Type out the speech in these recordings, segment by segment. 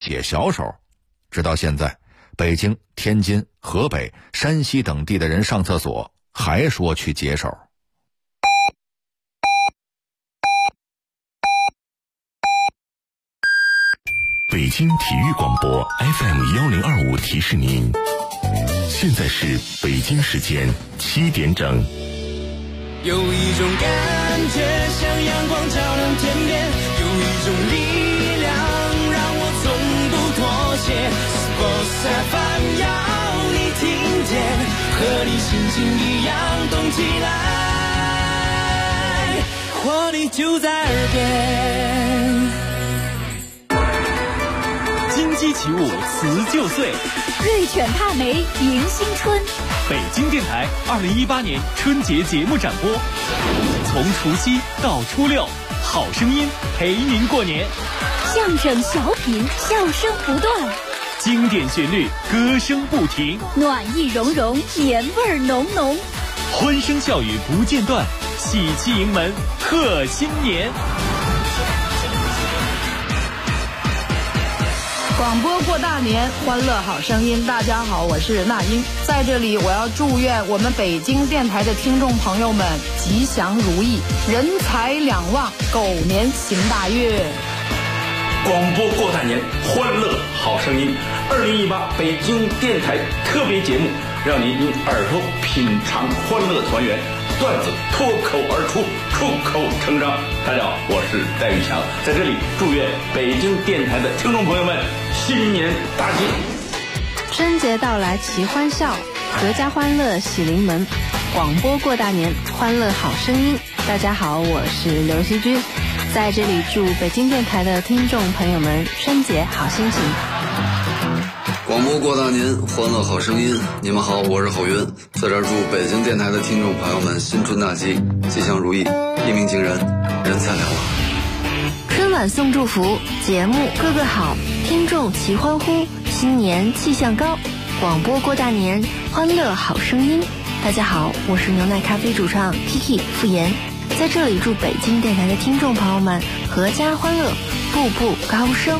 解小手。直到现在，北京、天津、河北、山西等地的人上厕所还说去解手。 北京体育广播 FM1025 提示您，现在是北京时间7点整。 有一种感觉像阳光照亮天边，有一种力量让我从不妥协。Sports FM 要你听见，和你心情一样动起来，活力就在耳边。 金鸡起舞辞旧岁， 瑞犬帕梅迎新春。 北京电台2018年春节节目展播，从除夕到初六，好声音陪您过年。 相声小品，笑声不断， 经典旋律，歌声不停， 暖意融融，年味浓浓， 欢声笑语不间断，喜气迎门贺新年。 广播过大年，欢乐好声音。大家好，我是那英，在这里我要祝愿我们北京电台的听众朋友们吉祥如意，人财两旺，狗年行大运。 广播过大年，欢乐好声音。2018北京电台特别节目，让您用耳朵品尝欢乐团圆，段子脱口而出，出口成章。大家好，我是戴玉强，在这里祝愿北京电台的听众朋友们新年大吉。 春节到来齐欢笑，阖家欢乐喜临门。广播过大年，欢乐好声音。大家好，我是刘希军，在这里祝北京电台的听众朋友们春节好心情。 广播过大年，欢乐好声音。你们好，我是郝云，在这儿祝北京电台的听众朋友们新春大吉，吉祥如意，一鸣惊人，人财两旺。 春晚送祝福，节目个个好，听众齐欢呼，新年气象高。广播过大年，欢乐好声音。大家好，我是牛奶咖啡主唱 Kiki 傅岩，在这里祝北京电台的听众朋友们阖家欢乐，步步高升。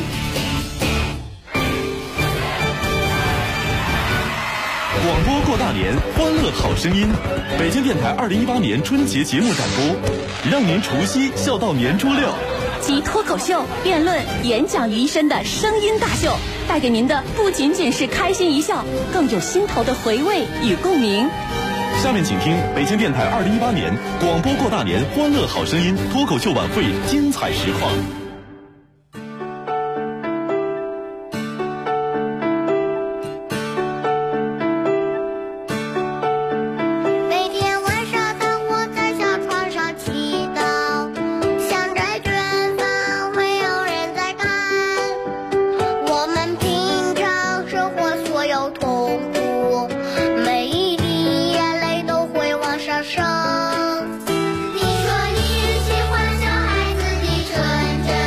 广播过大年，欢乐好声音。北京电台2018年春节节目展播，让您除夕笑到年初六。 集脱口秀、辩论、演讲于一身的声音大秀，带给您的不仅仅是开心一笑，更有心头的回味与共鸣。 下面请听北京电台2018年广播过大年欢乐好声音脱口秀晚会精彩实况。 你说你喜欢小孩子的纯真。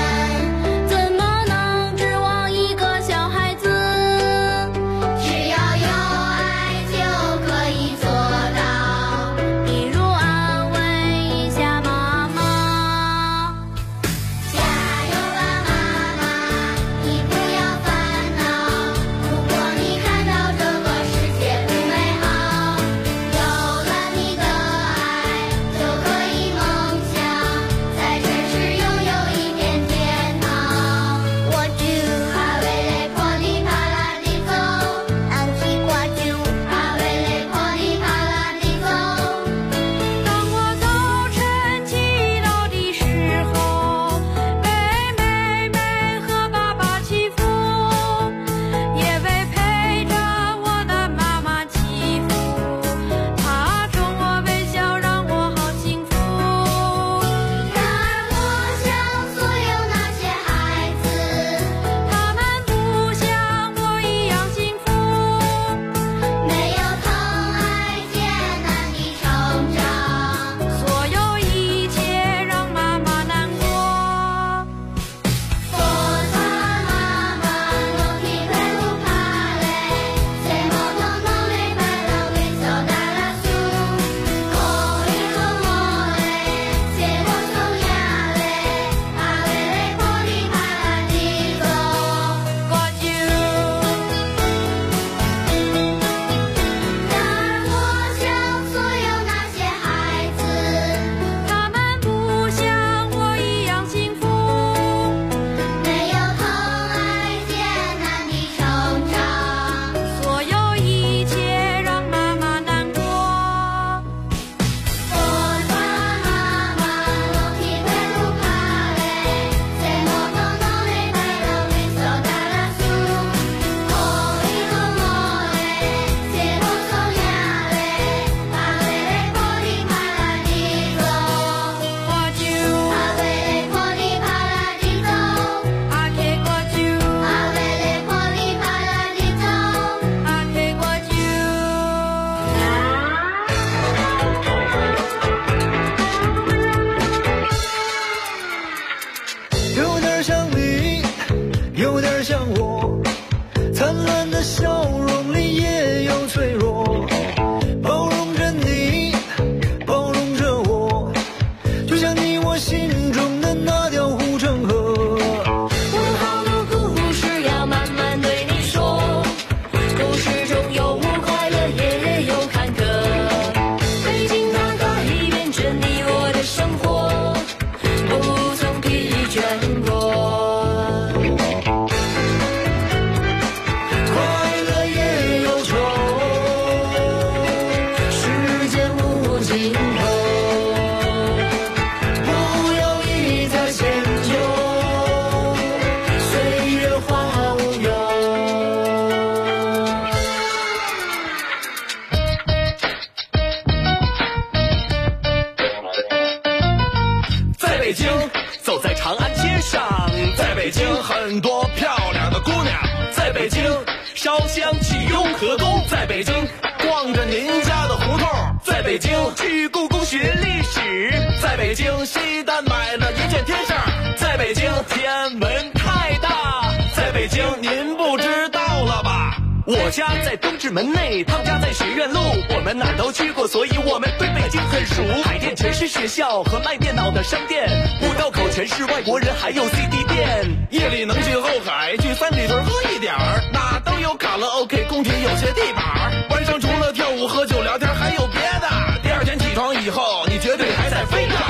飘香气又可动。在北京逛着您家的胡同，在北京去故宫学历史，在北京西单买了一件 T 恤，在北京天文太大，在北京您不知道了吧？我家在东直门内，他们家在学院路，我们哪都去过，所以我们对北京很熟。海淀全是学校和卖电脑的商店，五道口全是外国人，还有 CD 店。夜里能去后海，去三里屯喝一点儿，哪都有卡拉 OK， 工体有些地板。晚上除了跳舞喝酒聊天，还有别的。第二天起床以后，你绝对还在飞着。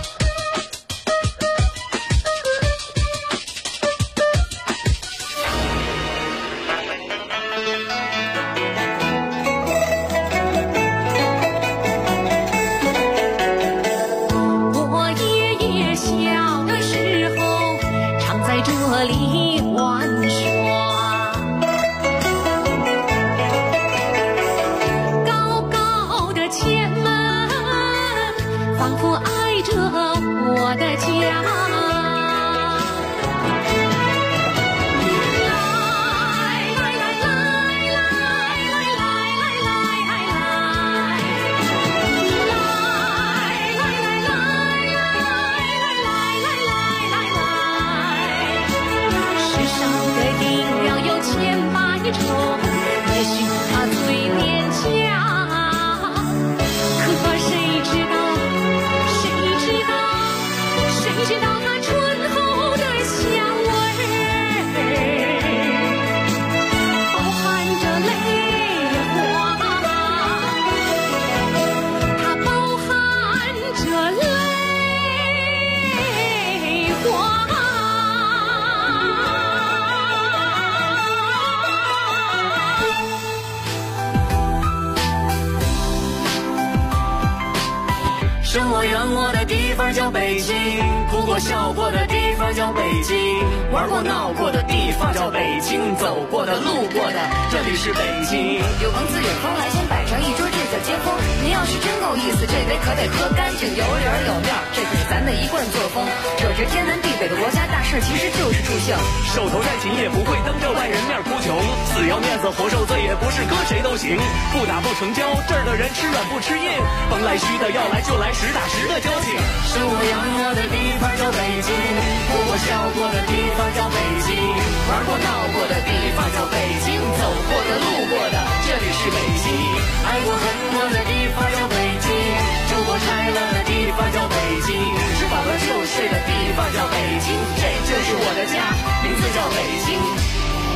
生我养我的地方叫北京，哭过笑过的地方叫北京，玩过闹过的地方叫北京，走过的路过的这里是北京。 有朋自远方来，先摆上一桌，这叫接风。您要是真够意思，这杯可得喝干净，有理儿有面儿，这可是咱的一贯作风。惹直天南地北的国家大事，其实就是助兴。 手头再紧也不会当着外人面哭穷，死要面子活受罪也不是搁谁都行。不打不成交，这儿的人吃软不吃硬，甭来虚的，要来就来实打实的交情。生我养我的地方叫北京，哭过笑过的地方叫北京，玩过闹过的地方叫北京，走过的路过的这里是北京。爱过恨过的地方叫北京，住过拆了的地方叫北京，吃饱了就睡的地方叫北京，这就是我的家，名字叫北京。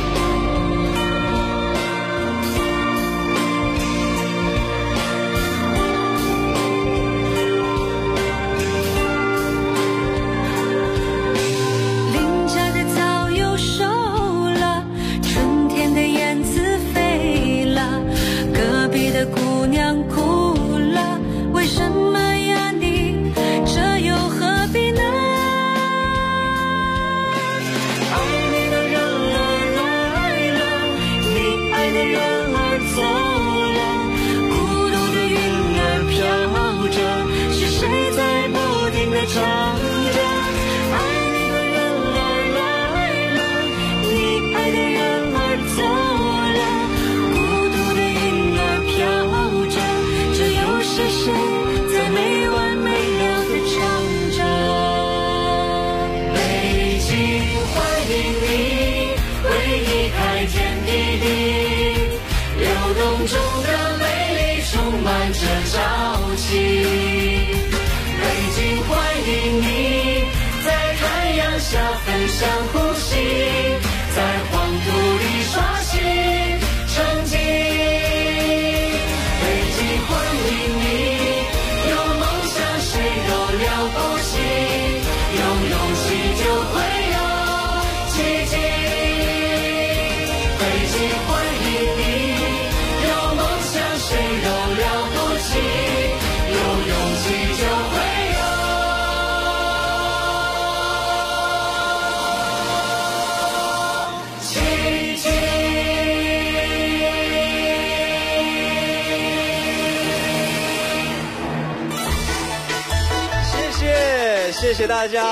姑娘哭了，为什么呀你？这又何必呢？爱你的人儿来了，你爱的人儿走了，孤独的云儿飘着，是谁在不停地唱着？爱你的人儿来了，你爱的人儿走了。是谁在没完没了地唱着？北京欢迎你，为你开天辟地，流动中的美丽充满着朝气。北京欢迎你，在太阳下分享呼吸，在黄土里刷新成绩。 谢谢大家。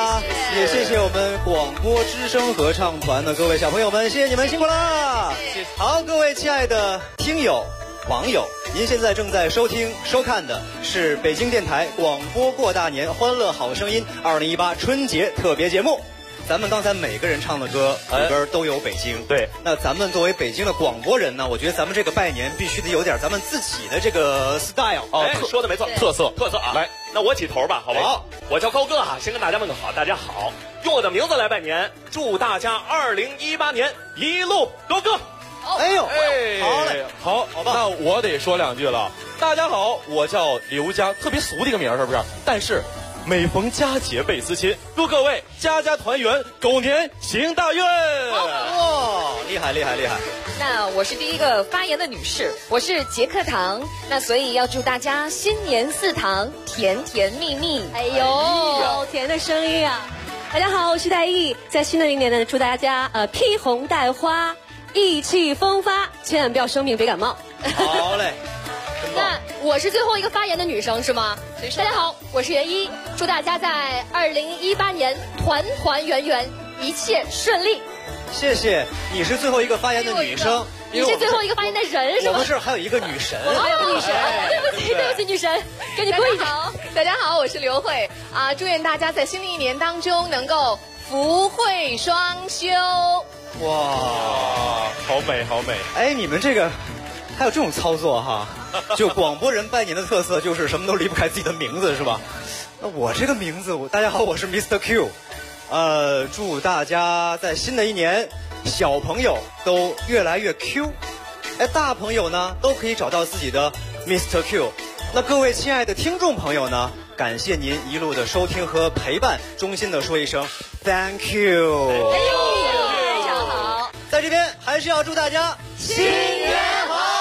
也谢谢我们广播之声合唱团的各位小朋友们，谢谢你们辛苦啦！好，各位亲爱的听友、网友，您现在正在收听、收看的是北京电台广播过大年欢乐好声音2018春节特别节目。咱们刚才每个人唱的歌里边都有北京， 对。 那咱们作为北京的广播人呢，我觉得咱们这个拜年必须得有点咱们自己的这个 style。 说的没错，特色啊！来，那我起头吧，好不好？我叫高哥哈，先跟大家问个好，大家好，用我的名字来拜年，祝大家2018年一路高歌。 哎呦， 好嘞，好棒！那我得说两句了。大家好，我叫刘佳，特别俗的一个名，是不是？但是每逢佳节倍思亲，祝各位家家团圆，狗年行大运！ 哇，厉害厉害厉害！ 那我是第一个发言的女士，我是杰克糖，那所以要祝大家新年4堂，甜甜蜜蜜。 哎呦，好甜的声音啊！大家好，我是戴毅，在新的一年呢，祝大家披红戴花，意气风发，千万不要生病别感冒。 好嘞。 那我是最后一个发言的女生是吗？大家好，我是袁一，祝大家在2018年团团圆圆，一切顺利。 谢谢，你是最后一个发言的女生， 你是最后一个发言的人是吗？ 我们这儿还有一个女神， 我还有女神，对不起女神，给你跪下。大家好，我是刘慧啊，祝愿大家在新的一年当中能够福慧双修。 哇， 好美好美！ 哎，你们这个还有这种操作哈？就广播人拜年的特色就是什么都离不开自己的名字是吧？那我这个名字，大家好，我是 Mr. Q， 祝大家在新的一年，小朋友都越来越 Q， 哎，大朋友呢都可以找到自己的 Mr. Q。那各位亲爱的听众朋友呢，感谢您一路的收听和陪伴，衷心的说一声 Thank you。 哎呦，非常好！ 在这边还是要祝大家新年好。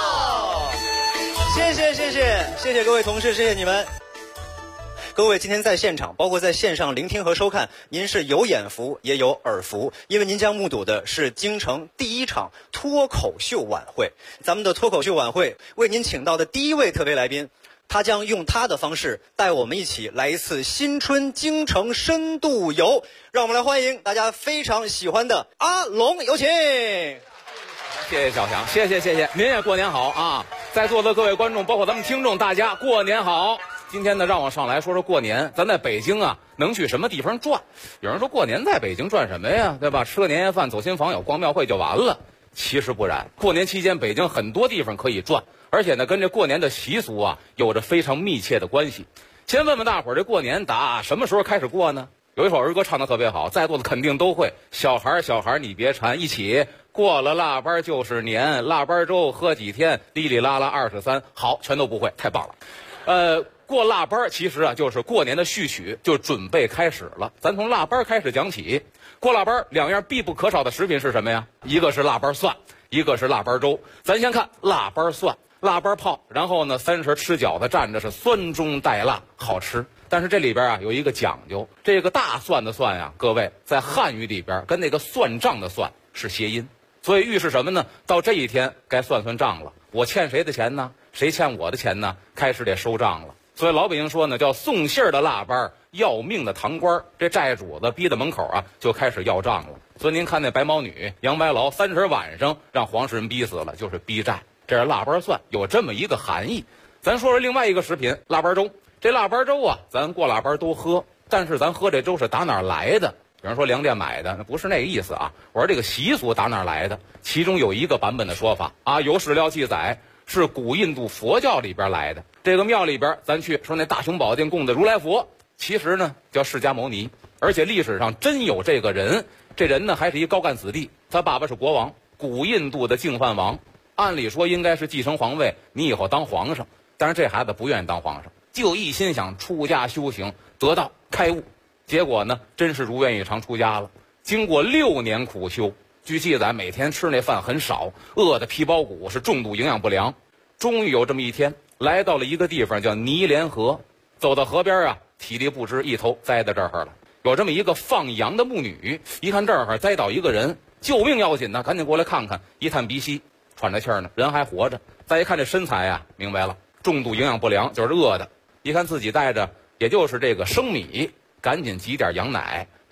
谢谢各位同事，谢谢你们。各位今天在现场，包括在线上聆听和收看，您是有眼福也有耳福，因为您将目睹的是京城第一场脱口秀晚会。咱们的脱口秀晚会为您请到的第一位特别来宾，他将用他的方式带我们一起来一次新春京城深度游。让我们来欢迎大家非常喜欢的阿龙，有请。 谢谢小翔，谢谢，您也过年好啊！在座的各位观众，包括咱们听众，大家过年好。今天呢，让我上来说说过年。咱在北京啊，能去什么地方转？有人说过年在北京转什么呀？对吧？吃个年夜饭，走亲访友，逛庙会就完了。其实不然，过年期间北京很多地方可以转，而且呢，跟这过年的习俗啊有着非常密切的关系。先问问大伙儿，这过年打什么时候开始过呢？有一首儿歌唱得特别好，在座的肯定都会。小孩你别馋，一起过了腊八就是年，腊八粥喝几天，哩哩啦啦23。好，全都不会，太棒了。过腊八其实啊就是过年的序曲，就准备开始了。咱从腊八开始讲起。过腊八两样必不可少的食品是什么呀？一个是腊八蒜，一个是腊八粥。咱先看腊八蒜，腊八泡，然后呢30吃饺子蘸着是酸中带辣，好吃。但是这里边啊有一个讲究，这个大蒜的蒜呀，各位在汉语里边跟那个算账的算是谐音，所以预示什么呢？到这一天该算账了，我欠谁的钱呢？谁欠我的钱呢？开始得收账了。所以老北京说呢，叫送信儿的腊八，要命的堂官，这债主子逼到门口啊，就开始要账了。所以您看那白毛女杨白劳30晚上让黄世仁逼死了，就是逼债。这是腊八蒜，有这么一个含义。咱说说另外一个食品，腊八粥。这腊八粥啊，咱过腊八都喝，但是咱喝这粥是打哪儿来的？有人说粮店买的，那不是那个意思啊。我说这个习俗打哪儿来的？其中有一个版本的说法啊，有史料记载是古印度佛教里边来的。这个庙里边，咱去说那大雄宝殿供的如来佛，其实呢叫释迦牟尼，而且历史上真有这个人。这人呢还是一高干子弟，他爸爸是国王，古印度的净饭王，按理说应该是继承皇位，你以后当皇上。但是这孩子不愿意当皇上，就一心想出家修行，得道开悟。结果呢，真是如愿以偿出家了。经过6年苦修，据记载每天吃那饭很少，饿得皮包骨，是重度营养不良。终于有这么一天，来到了一个地方叫泥莲河，走到河边啊，体力不支，一头栽在这儿了。有这么一个放羊的牧女，一看这儿栽倒一个人，救命要紧呢，赶紧过来看看。一探鼻息，喘着气儿呢，人还活着。再一看这身材啊，明白了，重度营养不良，就是饿的。一看自己带着也就是这个生米，赶紧挤点羊奶，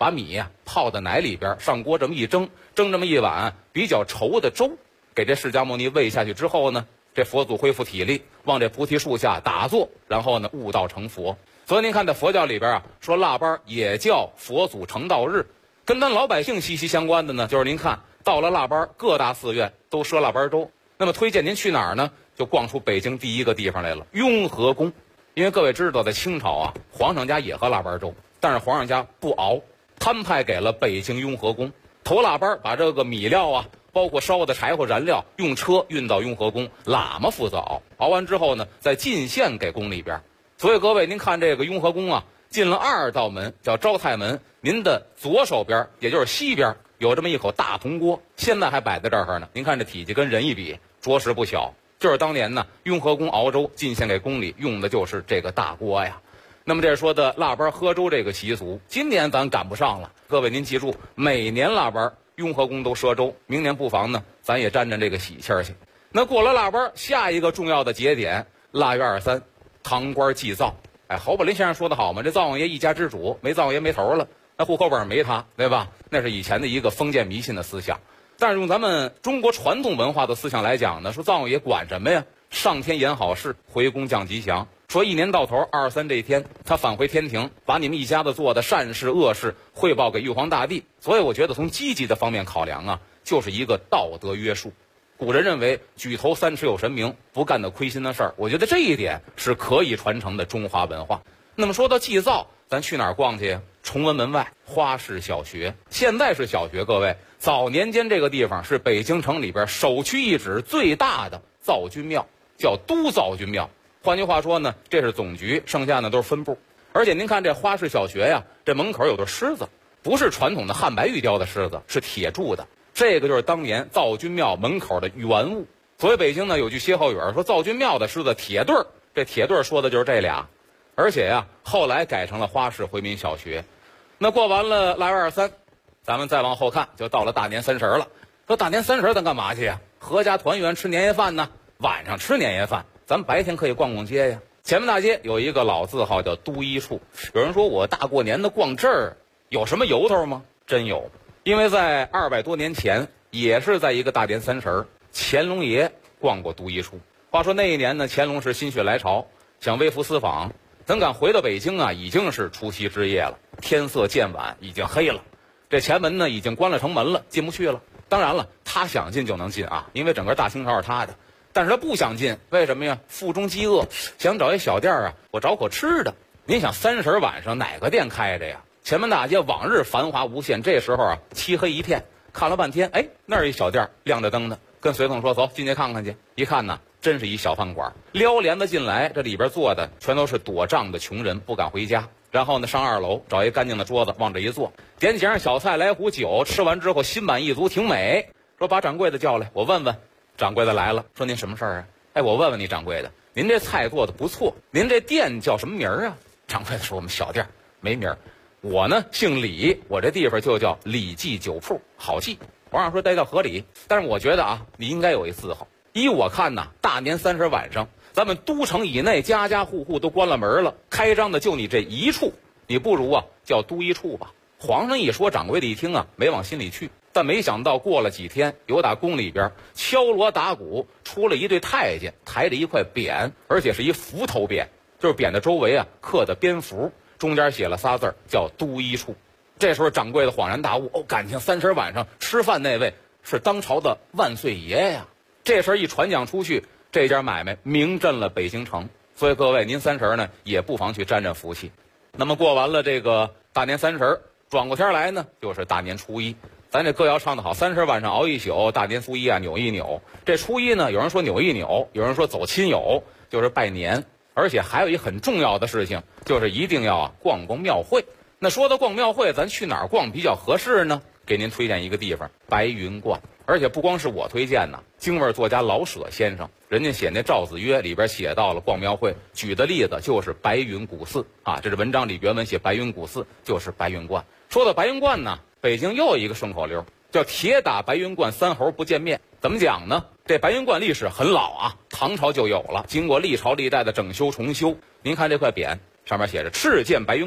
把米呀泡在奶里边，上锅这么一蒸，蒸这么一碗比较稠的粥，给这释迦牟尼喂下去之后呢，这佛祖恢复体力，往这菩提树下打坐，然后呢悟道成佛。所以您看在佛教里边啊，说腊八也叫佛祖成道日，跟咱老百姓息息相关的呢，就是您看到了腊八，各大寺院都设腊八粥。那么推荐您去哪儿呢？就逛出北京第一个地方来了，雍和宫。因为各位知道，在清朝啊，皇上家也喝腊八粥，但是皇上家不熬，摊派给了北京雍和宫。头腊八把这个米料啊，包括烧的柴火燃料，用车运到雍和宫，喇嘛负责熬。熬完之后呢，再进献给宫里边。所以各位，您看这个雍和宫啊，进了2道门，叫招太门。您的左手边，也就是西边，有这么一口大铜锅，现在还摆在这儿呢。您看这体积跟人一比，着实不小。就是当年呢，雍和宫熬粥进献给宫里用的就是这个大锅呀。那么这说的腊八喝粥这个习俗，今年咱赶不上了。各位您记住，每年腊八雍和宫都赊粥，明年不妨呢，咱也沾沾这个喜气儿去。那过了腊八，下一个重要的节点，腊月23，堂官祭灶。哎，侯宝林先生说的好嘛，这灶王爷一家之主，没灶王爷没头了，那户口本没他，对吧？那是以前的一个封建迷信的思想。但是用咱们中国传统文化的思想来讲呢，说灶王爷管什么呀？上天言好事，回宫降吉祥。说一年到头23这一天，他返回天庭，把你们一家子做的善事恶事汇报给玉皇大帝。所以我觉得从积极的方面考量啊，就是一个道德约束。古人认为举头三尺有神明，不干的亏心的事儿，我觉得这一点是可以传承的中华文化。那么说到祭灶，咱去哪儿逛去呀？崇文门外花市小学，现在是小学。各位，早年间这个地方是北京城里边首屈一指最大的灶君庙，叫都灶君庙。换句话说呢，这是总局，剩下呢都是分部。而且您看这花市小学呀，这门口有对狮子，不是传统的汉白玉雕的狮子，是铁铸的。这个就是当年灶君庙门口的原物。所以北京呢有句歇后语说灶君庙的狮子铁对儿，这铁对儿说的就是这俩。而且呀，后来改成了花市回民小学。那过完了腊月23，咱们再往后看，就到了大年30了。说大年30咱干嘛去呀？合家团圆吃年夜饭呢。晚上吃年夜饭，咱们白天可以逛逛街呀。前门大街有一个老字号叫都一处。有人说我大过年的逛这儿有什么由头吗？真有。因为在200多年前，也是在一个大年30，乾隆爷逛过都一处。话说那一年呢，乾隆是心血来潮，想微服私访，怎敢回到北京啊？已经是除夕之夜了，天色渐晚，已经黑了。这前门呢已经关了城门了，进不去了。当然了，他想进就能进啊，因为整个大清朝是他的。但是他不想进，为什么呀？腹中饥饿，想找一小店啊，我找口吃的。您想30晚上哪个店开着呀？前门大街往日繁华无限，这时候啊漆黑一片。看了半天，哎，那儿一小店亮着灯的，跟随从说走进去看看去。一看呢，真是一小饭馆，撩帘子进来，这里边坐的全都是躲账的穷人，不敢回家。然后呢，上2楼找一干净的桌子往这一坐，点几样小菜，来壶酒，吃完之后心满意足，挺美。说把掌柜的叫来，我问问。掌柜的来了，说您什么事儿啊？哎，我问问你，掌柜的，您这菜做的不错，您这店叫什么名儿啊？掌柜的说我们小店没名儿。我呢姓李，我这地方就叫李记酒铺，好记。皇上说这叫合理，但是我觉得啊，你应该有一字号。依我看呐，大年30晚上，咱们都城以内家家户户都关了门了，开张的就你这一处，你不如啊叫都一处吧。皇上一说，掌柜的一听啊，没往心里去。但没想到过了几天，有打宫里边敲锣打鼓出了一队太监，抬着一块匾，而且是一斧头匾，就是匾的周围啊刻的蝙蝠，中间写了仨字叫都一处。这时候掌柜的恍然大悟，哦，感情30晚上吃饭那位是当朝的万岁爷呀！这事儿一传讲出去，这家买卖名震了北京城。所以各位，您30呢也不妨去沾沾福气。那么过完了这个大年30，转过天来呢就是大年初一。咱这歌谣唱得好，30晚上熬一宿，大年初一啊扭一扭。这初一呢，有人说扭一扭，有人说走亲友，就是拜年。而且还有一很重要的事情，就是一定要逛逛庙会。那说到逛庙会，咱去哪儿逛比较合适呢？给您推荐一个地方，白云观。而且不光是我推荐呢，京味作家老舍先生，人家写那《赵子曰》里边写到了逛庙会，举的例子就是白云古寺啊。这是文章里原文写白云古寺，就是白云观。说到白云观呢，北京又有一个顺口溜，叫铁打白云观，三猴不见面。怎么讲呢？这白云观历史很老啊，唐朝就有了，经过历朝历代的整修重修。您看这块匾上面写着“敕建白云观”，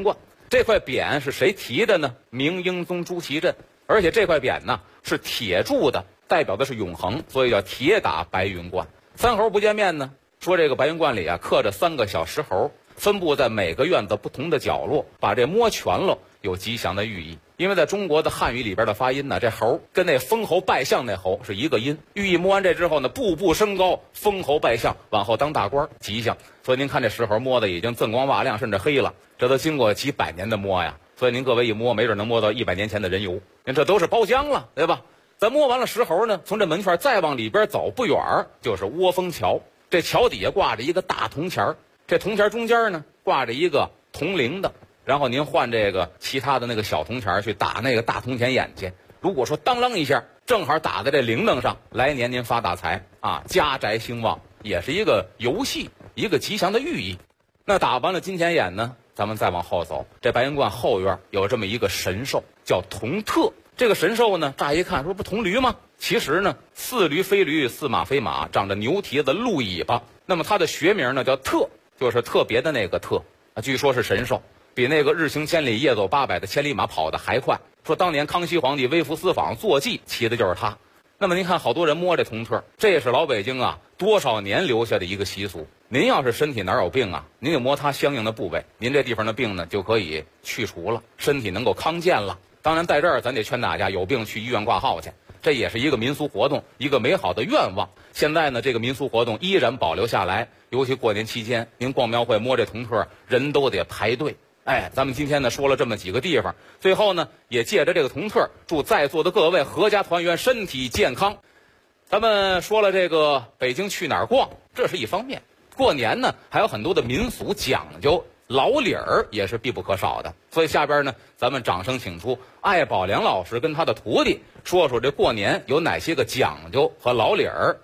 这块匾是谁题的呢？明英宗朱祁镇，而且这块匾呢是铁铸的，代表的是永恒，所以叫铁打白云观。三猴不见面呢，说这个白云观里啊刻着3个小石猴，分布在每个院子不同的角落，把这摸全了有吉祥的寓意。因为在中国的汉语里边的发音呢，这猴跟那封侯拜相那侯是一个音，寓意摸完这之后呢，步步升高，封侯拜相，往后当大官，吉祥。所以您看这石猴摸的已经锃光瓦亮，甚至黑了，这都经过几百年的摸呀。所以您各位一摸，没准能摸到100年前的人油，您这都是包浆了，对吧？咱摸完了石猴呢，从这门圈再往里边走不远就是窝蜂桥，这桥底下挂着一个大铜钱，这铜钱中间呢挂着一个铜铃的，然后您换这个其他的那个小铜钱去打那个大铜钱眼去，如果说当啷一下正好打在这铃铛上，来年您发大财啊，家宅兴旺，也是一个游戏，一个吉祥的寓意。那打完了金钱眼呢，咱们再往后走，这白云观后院有这么一个神兽叫铜特。这个神兽呢，乍一看说不铜驴吗？其实呢，4驴非驴，4马非马，长着牛蹄子鹿尾巴。那么它的学名呢叫特，就是特别的那个特啊，据说是神兽，比那个日行千里夜走800的千里马跑得还快。说当年康熙皇帝微服私访坐骑骑的就是它。那么您看好多人摸这铜特，这也是老北京啊多少年留下的一个习俗。您要是身体哪有病啊，您就摸它相应的部位，您这地方的病呢就可以去除了，身体能够康健了。当然在这儿咱得劝大家有病去医院挂号去，这也是一个民俗活动，一个美好的愿望。现在呢这个民俗活动依然保留下来，尤其过年期间您逛庙会摸这铜特人都得排队。咱们今天呢说了这么几个地方，最后呢也借着这个铜特祝在座的各位阖家团圆，身体健康。咱们说了这个北京去哪儿逛，这是一方面，过年呢还有很多的民俗讲究，老理儿也是必不可少的。所以下边呢咱们掌声请出艾宝良老师跟他的徒弟说说这过年有哪些个讲究和老理儿。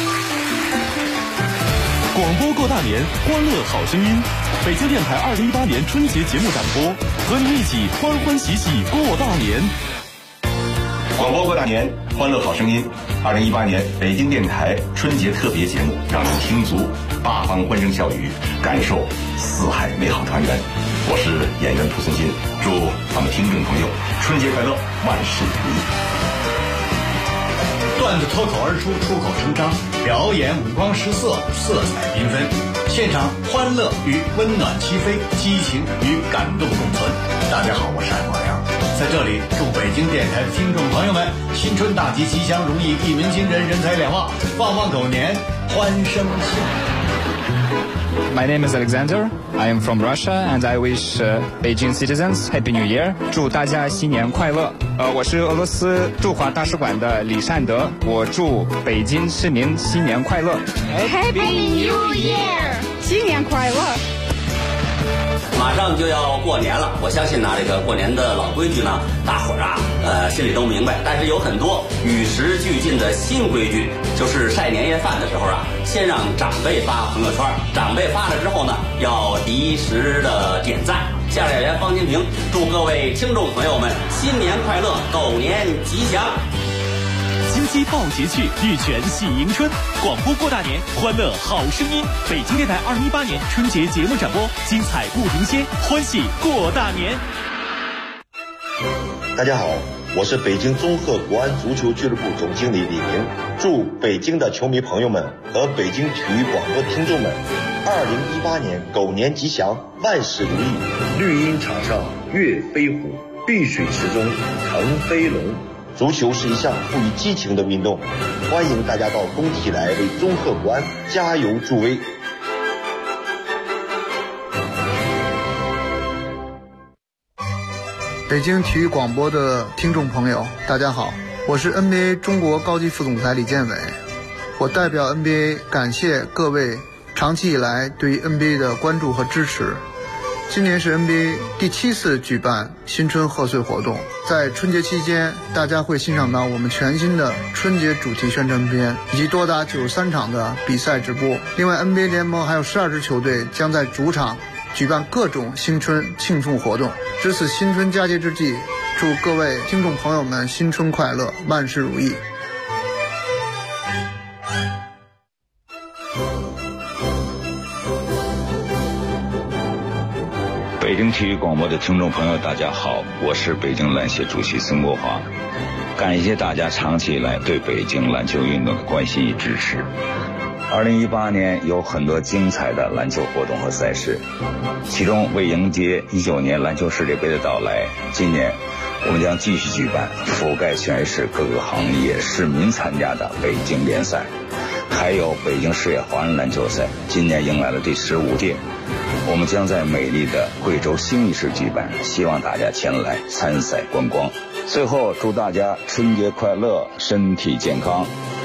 广播过大年，欢乐好声音。北京电台2018年春节节目展播，和您一起欢欢喜喜过大年。 广播过大年，欢乐好声音。2018年北京电台春节特别节目，让您听足八方欢声笑语，感受四海美好团圆。我是演员蒲松金，祝咱们听众朋友春节快乐，万事如意。 段子脱口而出，出口成章，表演五光十色，色彩缤纷，现场欢乐与温暖齐飞，激情与感动共存。大家好，我是艾宝良，在这里祝北京电台的听众朋友们新春大吉，吉祥如意，一鸣惊人，人财两旺，旺旺狗年，欢声笑语。 My name is Alexander. I am from Russia, and I wish Beijing citizens Happy New Year. 祝大家新年快乐。我是俄罗斯驻华大使馆的李善德，我祝北京市民新年快乐。 Happy New Year， 新年快乐。 马上就要过年了，我相信呢，这个过年的老规矩呢，大伙儿啊，心里都明白。但是有很多与时俱进的新规矩，就是晒年夜饭的时候啊，先让长辈发朋友圈，长辈发了之后呢，要及时的点赞。相声演员方金平祝各位听众朋友们新年快乐，狗年吉祥。 京西报节去，玉泉喜迎春。广播过大年，欢乐好声音。北京电台2018年春节节目展播，精彩不停歇，欢喜过大年。 大家好，我是北京综合国安足球俱乐部总经理李宁，祝北京的球迷朋友们和北京体育广播听众们2018年狗年吉祥，万事如意。绿茵场上跃飞虎，碧水池中腾飞龙。足球是一项富于激情的运动，欢迎大家到工体来为综合国安加油助威。 北京体育广播的听众朋友，大家好，我是 NBA 中国高级副总裁李建伟。我代表 NBA 感谢各位长期以来对 NBA 的关注和支持。今年是 NBA 第7次举办新春贺岁活动，在春节期间，大家会欣赏到我们全新的春节主题宣传片，以及多达93场的比赛直播。另外 NBA 联盟还有12支球队将在主场举办各种新春庆祝活动。值此新春佳节之际，祝各位听众朋友们新春快乐，万事如意。 北北京体育广播的听众朋友，大家好，我是北京篮协主席孙国华。感谢大家长期以来对北京篮球运动的关心与支持。2018年有很多精彩的篮球活动和赛事，其中为迎接19年篮球世界杯的到来，今年我们将继续举办覆盖全市各个行业市民参加的北京联赛，还有北京市野华人篮球赛，今年迎来了第15届。我们将在美丽的贵州兴义市举办，希望大家前来参赛观光。最后祝大家春节快乐，身体健康。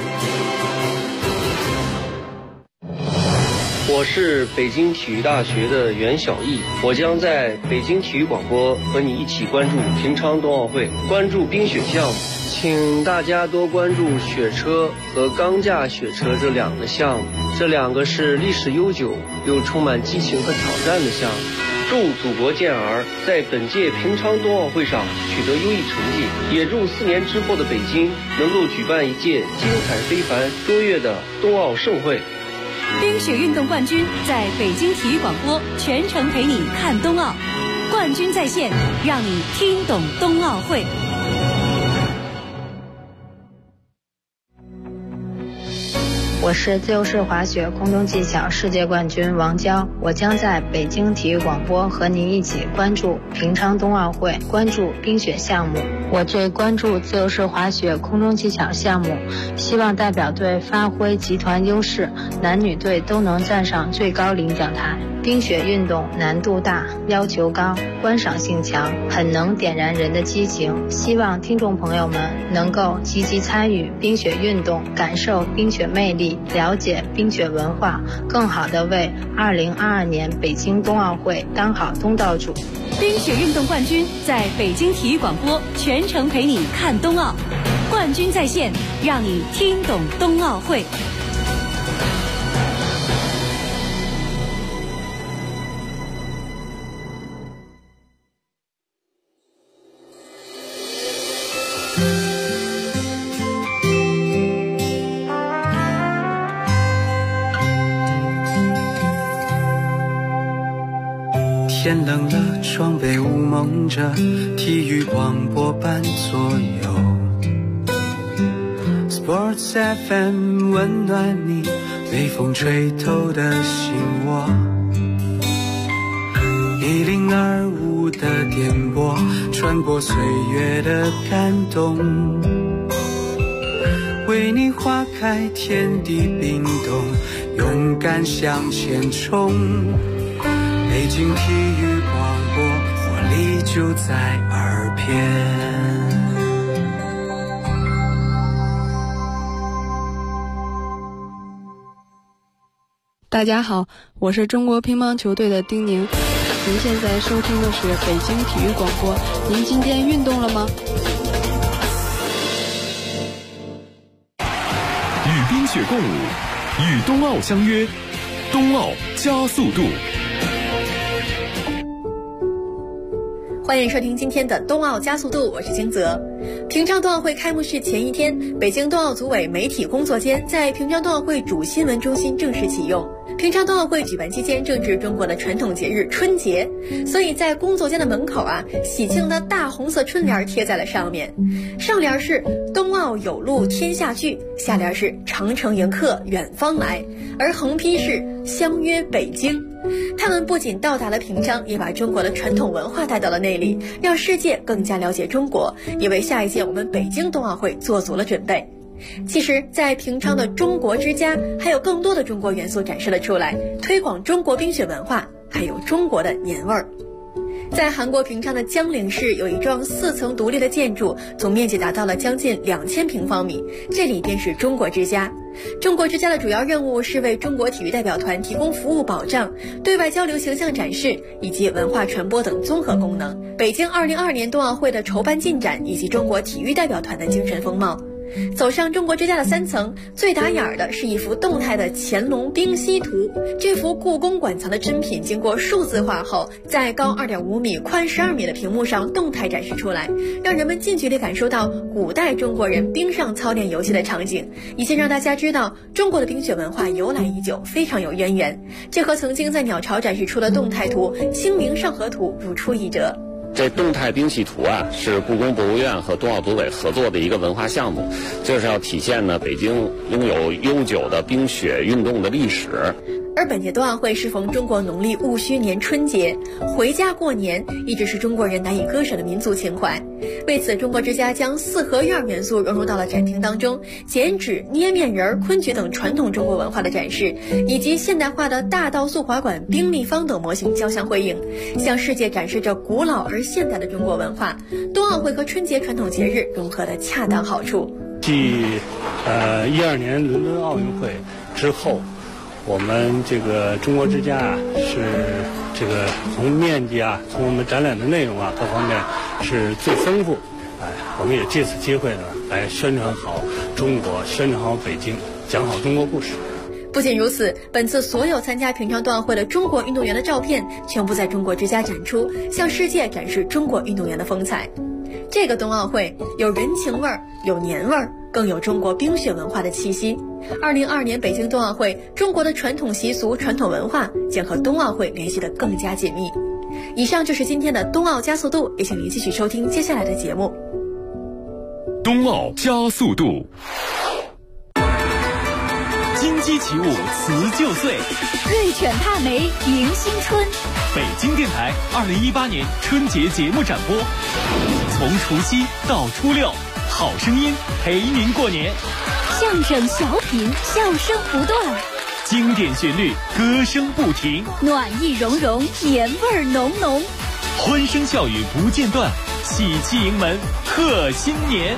我是北京体育大学的袁晓毅，我将在北京体育广播和你一起关注平昌冬奥会，关注冰雪项目，请大家多关注雪车和钢架雪车这两个项目，这两个是历史悠久又充满激情和挑战的项目。祝祖国健儿在本届平昌冬奥会上取得优异成绩，也祝4年之后的北京能够举办一届精彩非凡卓越的冬奥盛会。 冰雪运动冠军在北京体育广播全程陪你看冬奥，冠军在线，让你听懂冬奥会。 我是自由式滑雪空中技巧世界冠军王娇，我将在北京体育广播和您一起关注平昌冬奥会，关注冰雪项目。我最关注自由式滑雪空中技巧项目，希望代表队发挥集团优势，男女队都能站上最高领奖台。冰雪运动难度大，要求高，观赏性强，很能点燃人的激情。希望听众朋友们能够积极参与冰雪运动，感受冰雪魅力，了解冰雪文化，更好地为2022年北京冬奥会当好东道主。 冰雪运动冠军在北京体育广播全程陪你看冬奥，冠军在线，让你听懂冬奥会。 天冷了，窗被雾蒙着，体育广播伴左右。Sports FM 温暖你，被风吹透的心窝。1025的电波，穿过岁月的感动，为你花开，天地冰冻，勇敢向前冲。北京体育广播，活力就在耳边。 大家好，我是中国乒乓球队的丁宁。您现在收听的是北京体育广播。您今天运动了吗？ 与冰雪共舞，与冬奥相约，冬奥加速度。 欢迎收听今天的冬奥加速度，我是金泽。平昌冬奥会开幕式前一天，北京冬奥组委媒体工作间在平昌冬奥会主新闻中心正式启用。平昌冬奥会举办期间正值中国的传统节日春节，所以在工作间的门口喜庆的大红色春联贴在了上面，上联是冬奥有路天下聚，下联是长城迎客远方来，而横批是相约北京。他们不仅到达了平昌，也把中国的传统文化带到了那里，让世界更加了解中国，也为下一届我们北京冬奥会做足了准备。其实在平昌的中国之家还有更多的中国元素展示了出来，推广中国冰雪文化，还有中国的年味儿。在韩国平昌的江陵市有一幢4层独立的建筑，总面积达到了将近2000平方米，这里便是中国之家。中国之家的主要任务是为中国体育代表团提供服务保障、对外交流形象展示以及文化传播等综合功能。北京2022年冬奥会的筹办进展以及中国体育代表团的精神风貌。 走上中国之家的3层，最打眼的是一幅动态的乾隆冰溪图。这幅故宫馆藏的珍品经过数字化后，在高2.5米、宽12米的屏幕上动态展示出来，让人们近距离感受到古代中国人冰上操练游戏的场景，以及让大家知道中国的冰雪文化由来已久，非常有渊源。这和曾经在鸟巢展示出的动态图《清明上河图》如出一辙。 这动态冰系图啊，是故宫博物院和冬奥组委合作的一个文化项目，就是要体现呢北京拥有悠久的冰雪运动的历史。 而本届冬奥会适逢中国农历戊戌年春节，回家过年一直是中国人难以割舍的民族情怀。为此，中国之家将四合院元素融入到了展厅当中，剪纸、捏面人、昆曲等传统中国文化的展示，以及现代化的大道速滑馆、冰立方等模型交相辉映，向世界展示着古老而现代的中国文化。冬奥会和春节传统节日融合的恰当好处。 继12年伦敦奥运会之后，我们这个中国之家啊，是这个从面积啊，从我们展览的内容啊各方面是最丰富。我们也借此机会呢，来宣传好中国，宣传好北京，讲好中国故事。 不仅如此，本次所有参加平昌冬奥会的中国运动员的照片全部在中国之家展出，向世界展示中国运动员的风采。这个冬奥会有人情味儿，有年味儿，更有中国冰雪文化的气息。2022年北京冬奥会，中国的传统习俗、传统文化将和冬奥会联系得更加紧密。以上就是今天的冬奥加速度，也请您继续收听接下来的节目。 冬奥加速度， 金鸡起舞辞旧岁， 瑞犬踏梅迎新春。 北京电台2018年春节节目展播，从除夕到初六，好声音陪您过年。 相声小品，笑声不断， 经典旋律，歌声不停， 暖意融融，年味儿浓浓， 欢声笑语不间断，喜气迎门贺新年。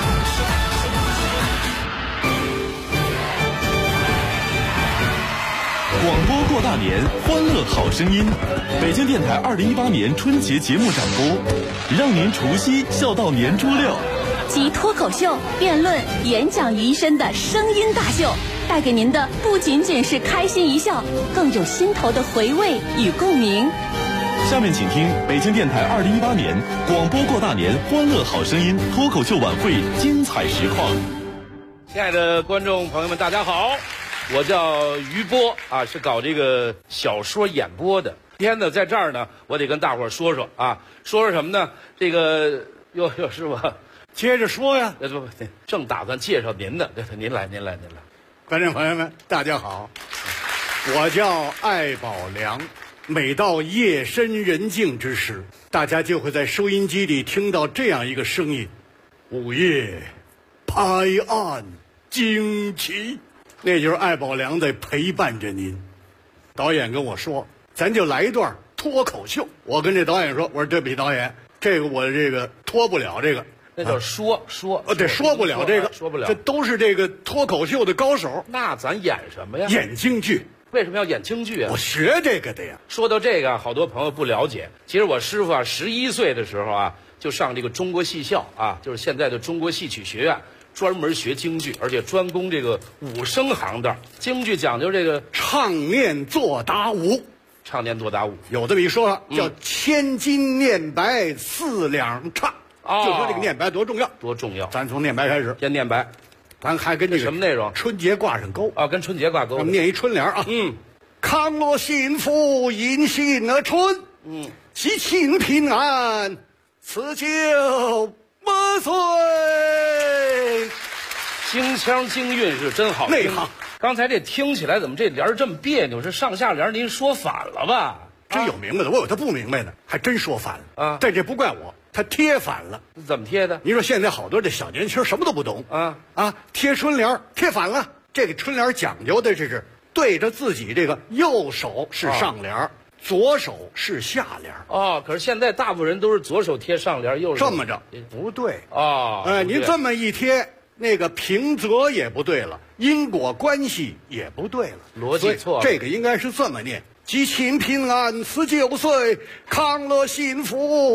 广播过大年，欢乐好声音。北京电台2018年春节节目展播，让您除夕笑到年初六。 集脱口秀、辩论、演讲于一身的声音大秀，带给您的不仅仅是开心一笑，更有心头的回味与共鸣。 下面请听北京电台2018年广播过大年欢乐好声音脱口秀晚会精彩实况。 亲爱的观众朋友们，大家好，我叫于波啊，是搞这个小说演播的。今天呢，在这儿呢，我得跟大伙儿说说啊，说什么呢？这个哟师傅， 接着说呀。 不，正打算介绍您的，您来。 观众朋友们，大家好，我叫艾宝良。每到夜深人静之时，大家就会在收音机里听到这样一个声音：午夜拍案惊奇。那就是艾宝良在陪伴着您。导演跟我说，咱就来一段脱口秀。我跟这导演说，我说对不起导演，这个我这个脱不了这个。 那叫说， 对，说不了这个， 说不了。 这都是这个脱口秀的高手。 那咱演什么呀？ 演京剧。 为什么要演京剧啊？ 我学这个的呀。 说到这个，好多朋友不了解。其实我师傅啊，11岁的时候啊，就上这个中国戏校啊，就是现在的中国戏曲学院，专门学京剧，而且专攻这个武生行当。京剧讲究这个唱念做打武， 唱念做打武， 有这么一说法，叫千金念白4两唱。就说这个念白多重要， 多重要。 咱从念白开始， 先念白。 咱还跟这个什么内容？ 春节挂上钩啊，跟春节挂钩。 咱们念一春联啊。康乐幸福迎新春，喜庆平安辞旧万岁。 京腔京韵是真好听。 内行。 刚才这听起来怎么这联这么别扭？是上下联您说反了吧？ 真有明白的，我有他不明白的，还真说反了啊。 但这不怪我。他贴反了， 怎么贴的？ 你说现在好多这小年轻什么都不懂贴春联贴反了。这个春联讲究的是对着自己这个右手是上联，左手是下联。 可是现在大部分人都是左手贴上联，右手这么着不对您这么一贴，那个平仄也不对了，因果关系也不对了， 逻辑错了。 这个应该是这么念：吉庆平安辞旧岁，康乐幸福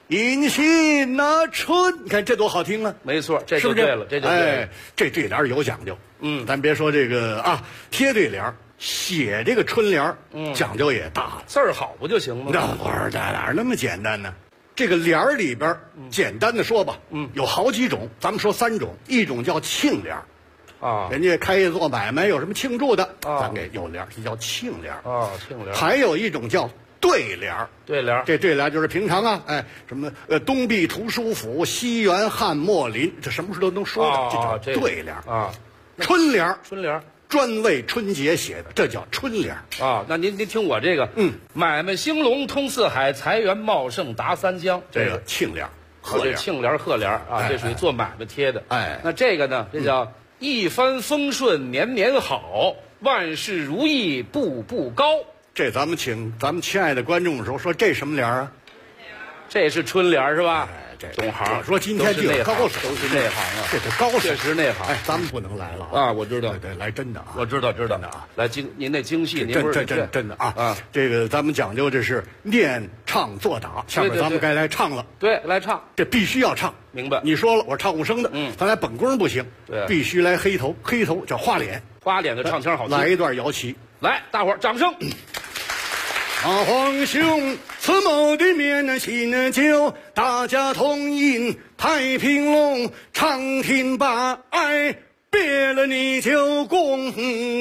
迎新那春，你看这多好听啊！ 没错，这就对了，这就对了。 哎，这对联有讲究。咱别说这个啊，贴对联写这个春联讲究也大了。 字儿好不就行吗？ 那会儿哪那么简单呢？这个联儿里边，简单的说吧，有好几种，咱们说3种，一种叫庆联啊， 人家开业做买卖有什么庆祝的，咱给有联，这叫庆联啊，庆联。 还有一种叫对联， 对联， 这对联就是平常啊，哎，什么东壁图书府，西园汉墨林，这什么时候都能说的，这叫对联啊。 春联， 春联。 专为春节写的，这叫春联啊。那您听我这个，买卖兴隆通四海，财源茂盛达三江， 这个庆联、贺联、 庆联、贺联啊，这属于做买卖贴的。 哎， 那这个呢，这叫一帆风顺年年好，万事如意步步高。 这咱们请咱们亲爱的观众的时候说，这什么联啊？ 这是春联是吧？ 这懂行。 我说今天就有高手， 都是内行啊， 这是高手， 确实内行。 哎，咱们不能来了啊！我知道， 对，来真的啊！ 我知道啊！来您那京戏，您不是真的啊！这个咱们讲究这是念唱作打，下面咱们该来唱了。 对，来唱， 这必须要唱。 明白？ 你说了，我唱武生的，咱来本宫不行， 对， 必须来黑头，黑头叫花脸， 花脸的唱腔好听。 来一段摇旗， 来，大伙儿掌声。 阿皇兄，此谋的面新酒，大家同饮太平龙，长亭把爱，别了你就拱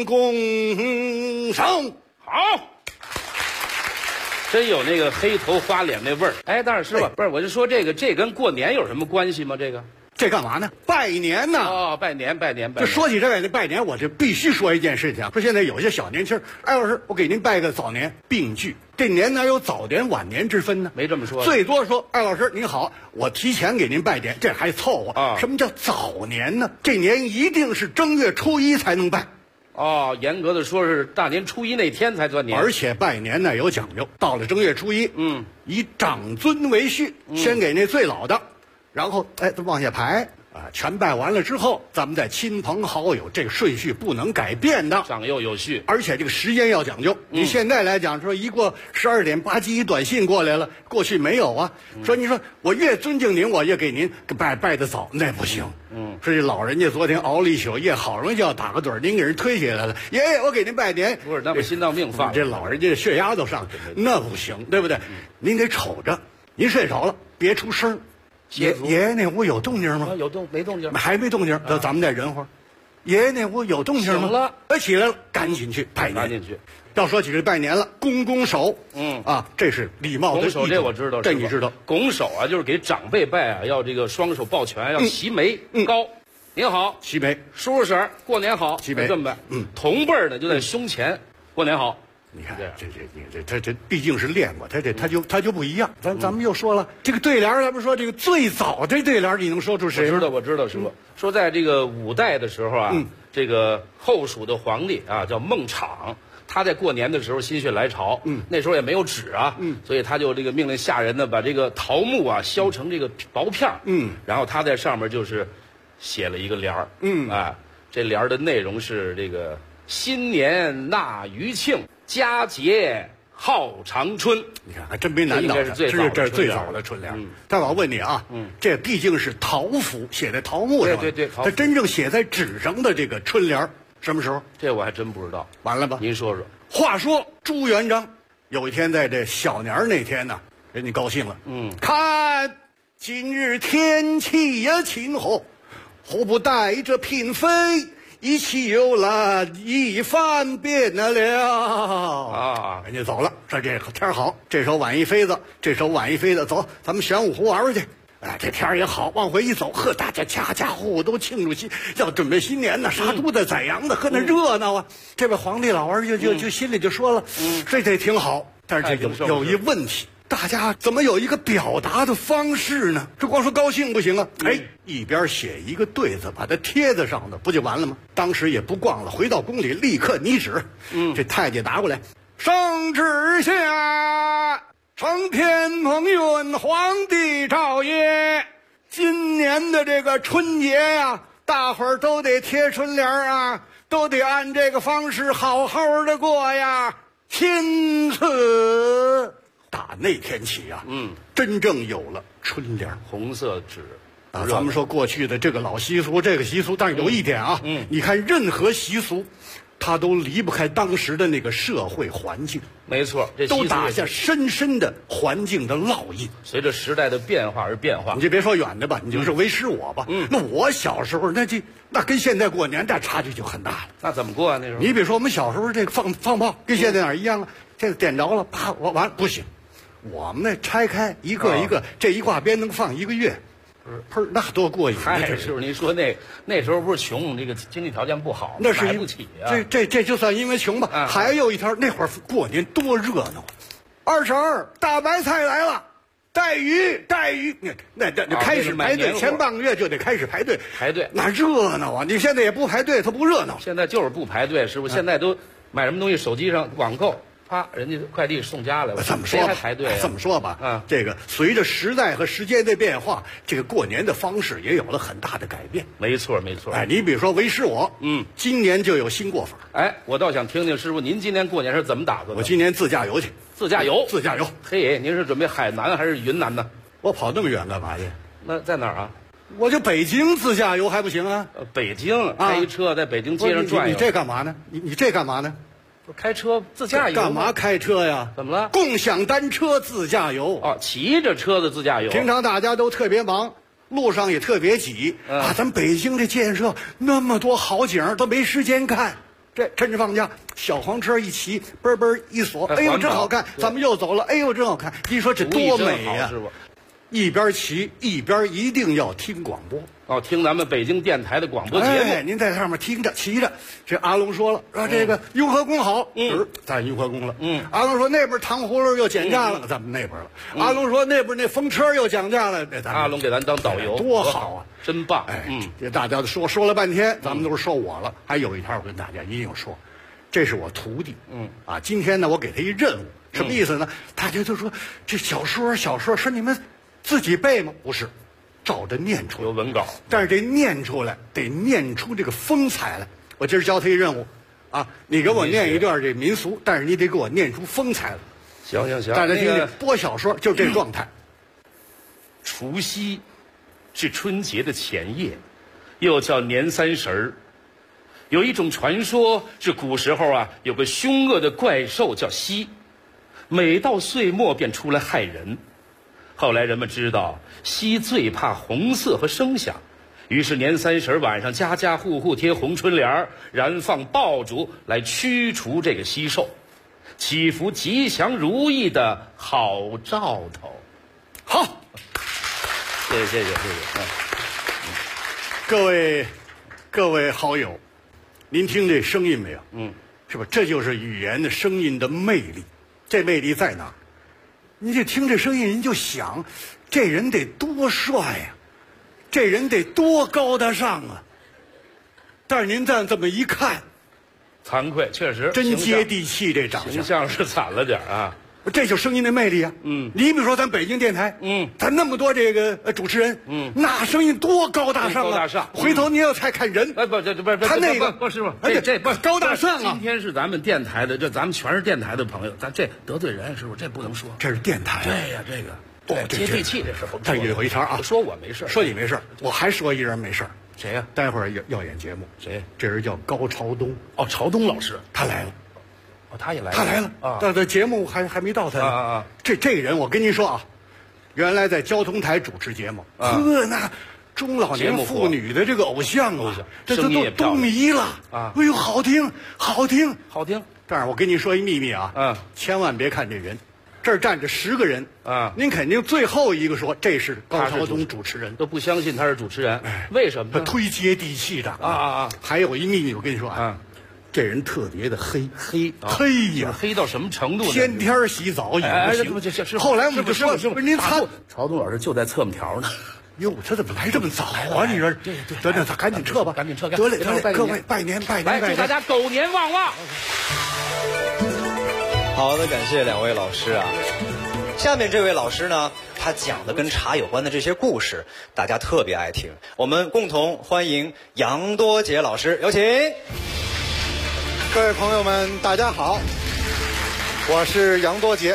手。 好，真有那个黑头花脸那味儿。哎，但是师傅，不是，我就说这跟过年有什么关系吗？ 这干嘛呢？拜年呢！ 哦，拜年。 这说起这拜年，我就必须说一件事情。说现在有些小年轻，哎，老师，我给您拜个早年，并句。这年哪有早年晚年之分呢？ 没这么说。 最多说，哎，老师您好，我提前给您拜年，这还凑合啊。什么叫早年呢？这年一定是正月初1才能拜。 哦，严格的说是大年初1那天才算年。 而且拜年呢有讲究，到了正月初1，以长尊为序，先给那最老的。然后，哎，往下排啊，全拜完了之后，咱们再亲朋好友，这个顺序不能改变的， 长幼有序。 而且这个时间要讲究。你现在来讲说，一过12点，吧唧一短信过来了，过去没有啊。说你说我越尊敬您，我越给您拜得早，那不行。说这老人家昨天熬了一宿夜，好容易就要打个盹，您给人推起来了，爷爷我给您拜年， 不是那么心脏病犯了， 这老人家血压都上去了，那不行，对不对？您得瞅着，您睡着了别出声。爷爷那屋有动静吗？ 有动没动静？ 还没动静。咱们再忍会儿。爷爷那屋有动静吗？ 醒了， 起来了，赶紧去拜年。 赶紧去。 要说起这拜年了，拱手，这是礼貌的拱手，这我知道， 这你知道。 拱手啊，就是给长辈拜啊，要这个双手抱拳，要齐眉高。您好， 齐眉。 叔叔婶儿，过年好， 齐眉。 这么拜。同辈儿的就在胸前，过年好。 你看这毕竟是练过，他就不一样。咱们又说了这个对联，咱们说这个最早这对联，你能说出谁？ 我知道，师傅说在这个5代的时候啊，这个后蜀的皇帝啊叫孟昶，他在过年的时候心血来潮，那时候也没有纸啊，所以他就这个命令下人呢把这个桃木啊削成这个薄片然后他在上面就是写了一个联儿，这联儿的内容是这个新年纳余庆。佳节好长春，你看还真没难倒他，这是最早的春联。但我问你啊，这毕竟是桃符，写在桃木上， 对， 它真正写在纸上的这个春联，什么时候？ 这我还真不知道。 完了吧？ 您说说。 话说朱元璋有一天在这小年那天呢，人家高兴了，看今日天气呀晴和，何不带着嫔妃？一起游了一番变了啊！人家走了，说这天好，这手挽一妃子，这手挽一妃子，走，咱们玄武湖玩去。哎，这天也好，往回一走，呵，大家家户户都庆祝要准备新年呢，杀猪的宰羊的，呵，那热闹啊！这位皇帝老儿就心里就说了，这挺好，但是这有一问题。大家怎么有一个表达的方式呢？这光说高兴不行啊！一边写一个对子，把它贴在上头，不就完了吗？当时也不逛了，回到宫里立刻拟旨。这太监拿过来，圣旨下，承天蓬运皇帝诏曰：今年的这个春节呀，大伙儿都得贴春联啊，都得按这个方式好好的过呀。钦此。 打那天起啊，真正有了春联， 红色纸。 啊，咱们说过去的这个老习俗，这个习俗，但是有一点啊，你看任何习俗，它都离不开当时的那个社会环境。 没错，这都打下深深的环境的烙印。 随着时代的变化而变化。 你就别说远的吧，你就是为师我吧。那我小时候那跟现在过年那差距就很大了。 那怎么过啊？那时候你比如说我们小时候这个放炮，跟现在哪儿一样啊？这个点着了，啪，我完了不行。我们那拆开一个一个，这一挂鞭能放1个月。砰，那多过瘾！ 嗨，师傅，您说那时候不是穷，这个经济条件不好， 那是买不起啊。 这就算因为穷吧。还有一条，那会儿过年多热闹！22大白菜来了，带鱼，那开始排队，前半个月就得开始排队，那热闹啊！你现在也不排队，它不热闹。 现在就是不排队，师傅，现在都买什么东西，手机上网购。啪，人家快递送家来了， 怎么说？ 谁还排队？ 这么说吧，这个随着时代和时间的变化，这个过年的方式也有了很大的改变。 没错。 哎，你比如说为师我，今年就有新过法。 哎，我倒想听听师傅，您今年过年是怎么打算的？ 我今年自驾游去。 自驾游。 嘿， 您是准备海南还是云南呢？ 我跑那么远干嘛去？ 那在哪儿啊？ 我就北京自驾游还不行啊？ 北京开一车在北京街上转悠。 你这干嘛呢？你这干嘛呢？ 开车自驾游干嘛开车呀？ 怎么了？ 共享单车自驾游哦，骑着车子自驾游。 平常大家都特别忙，路上也特别挤啊。咱北京这建设那么多好景都没时间看。这趁着放假，小黄车一骑，嘣嘣一锁，哎呦真好看！咱们又走了，哎呦真好看！你说这多美呀！一边骑一边一定要听广播。 哦，听咱们北京电台的广播节目。 哎，您在上面听着骑着。这阿龙说了，说这个雍和宫好，咱雍和宫了。阿龙说那边糖葫芦又减价了，咱们那边了。阿龙说那边那风车又降价了， 阿龙给咱当导游， 多好啊， 真棒。 这大家都说了半天，咱们都是说我了。还有一条我跟大家一定说，这是我徒弟。今天呢我给他一任务，什么意思呢？大家就说这小说是你们自己背吗？不是。照着念出来， 有文稿， 但是这念出来得念出这个风采来。我今儿教他一任务，你给我念一段这民俗，但是你得给我念出风采来。 行， 大家听听，播小说就这状态。 除夕是春节的前夜，又叫年30儿。有一种传说是古时候有个凶恶的怪兽叫晞，每到岁末便出来害人。后来人们知道晞最怕红色和声响，于是年30晚上家家户户贴红春联，燃放爆竹来驱除这个晞兽，祈福吉祥如意的好兆头。 好， 谢谢。 各位好友，您听这声音没有？是吧？这就是语言的声音的魅力。这魅力在哪儿？你就听这声音，您就想，这人得多帅呀，这人得多高大上啊。但是您再这么一看， 惭愧，确实真接地气，这长相形象是惨了点啊。 这就声音的魅力啊。你比如说咱北京电台，咱那么多这个主持人，那声音多高大上啊！ 高大上。 回头你要再看人， 不， 他那个不师傅， 这不高大上啊！ 今天是咱们电台的，这咱们全是电台的朋友，咱这得罪人，师傅这不能说。 这是电台。 对呀，这个接地气，这是不。 但有一条啊， 说我没事， 说你没事，我还说一人没事。 谁呀？ 待会儿要演节目。 谁？ 这人叫高朝东。 哦，朝东老师， 他来了。 他也来了， 他来了啊！但节目还没到他呢。 这人，我跟您说啊，原来在交通台主持节目，那中老年妇女的这个偶像啊，这都迷了啊！哎呦，好听。但是我跟您说一秘密啊，千万别看这人，这儿站着10个人啊，您肯定最后一个说这是高朝东主持人， 都不相信他是主持人，为什么呢？ 他忒接地气的啊！还有一秘密，我跟你说啊。这人特别的黑呀， 黑到什么程度呢？ 天天洗澡也不行。后来我们就说，不是您朝东老师就在侧面条呢。 哟，他怎么来这么早啊？你说，得，赶紧撤吧， 赶紧撤。 得嘞，各位拜年。 来，祝大家狗年旺旺。 好的，感谢2位老师啊。下面这位老师呢，他讲的跟茶有关的这些故事，大家特别爱听。我们共同欢迎杨多杰老师，有请。 各位朋友们，大家好，我是杨多杰。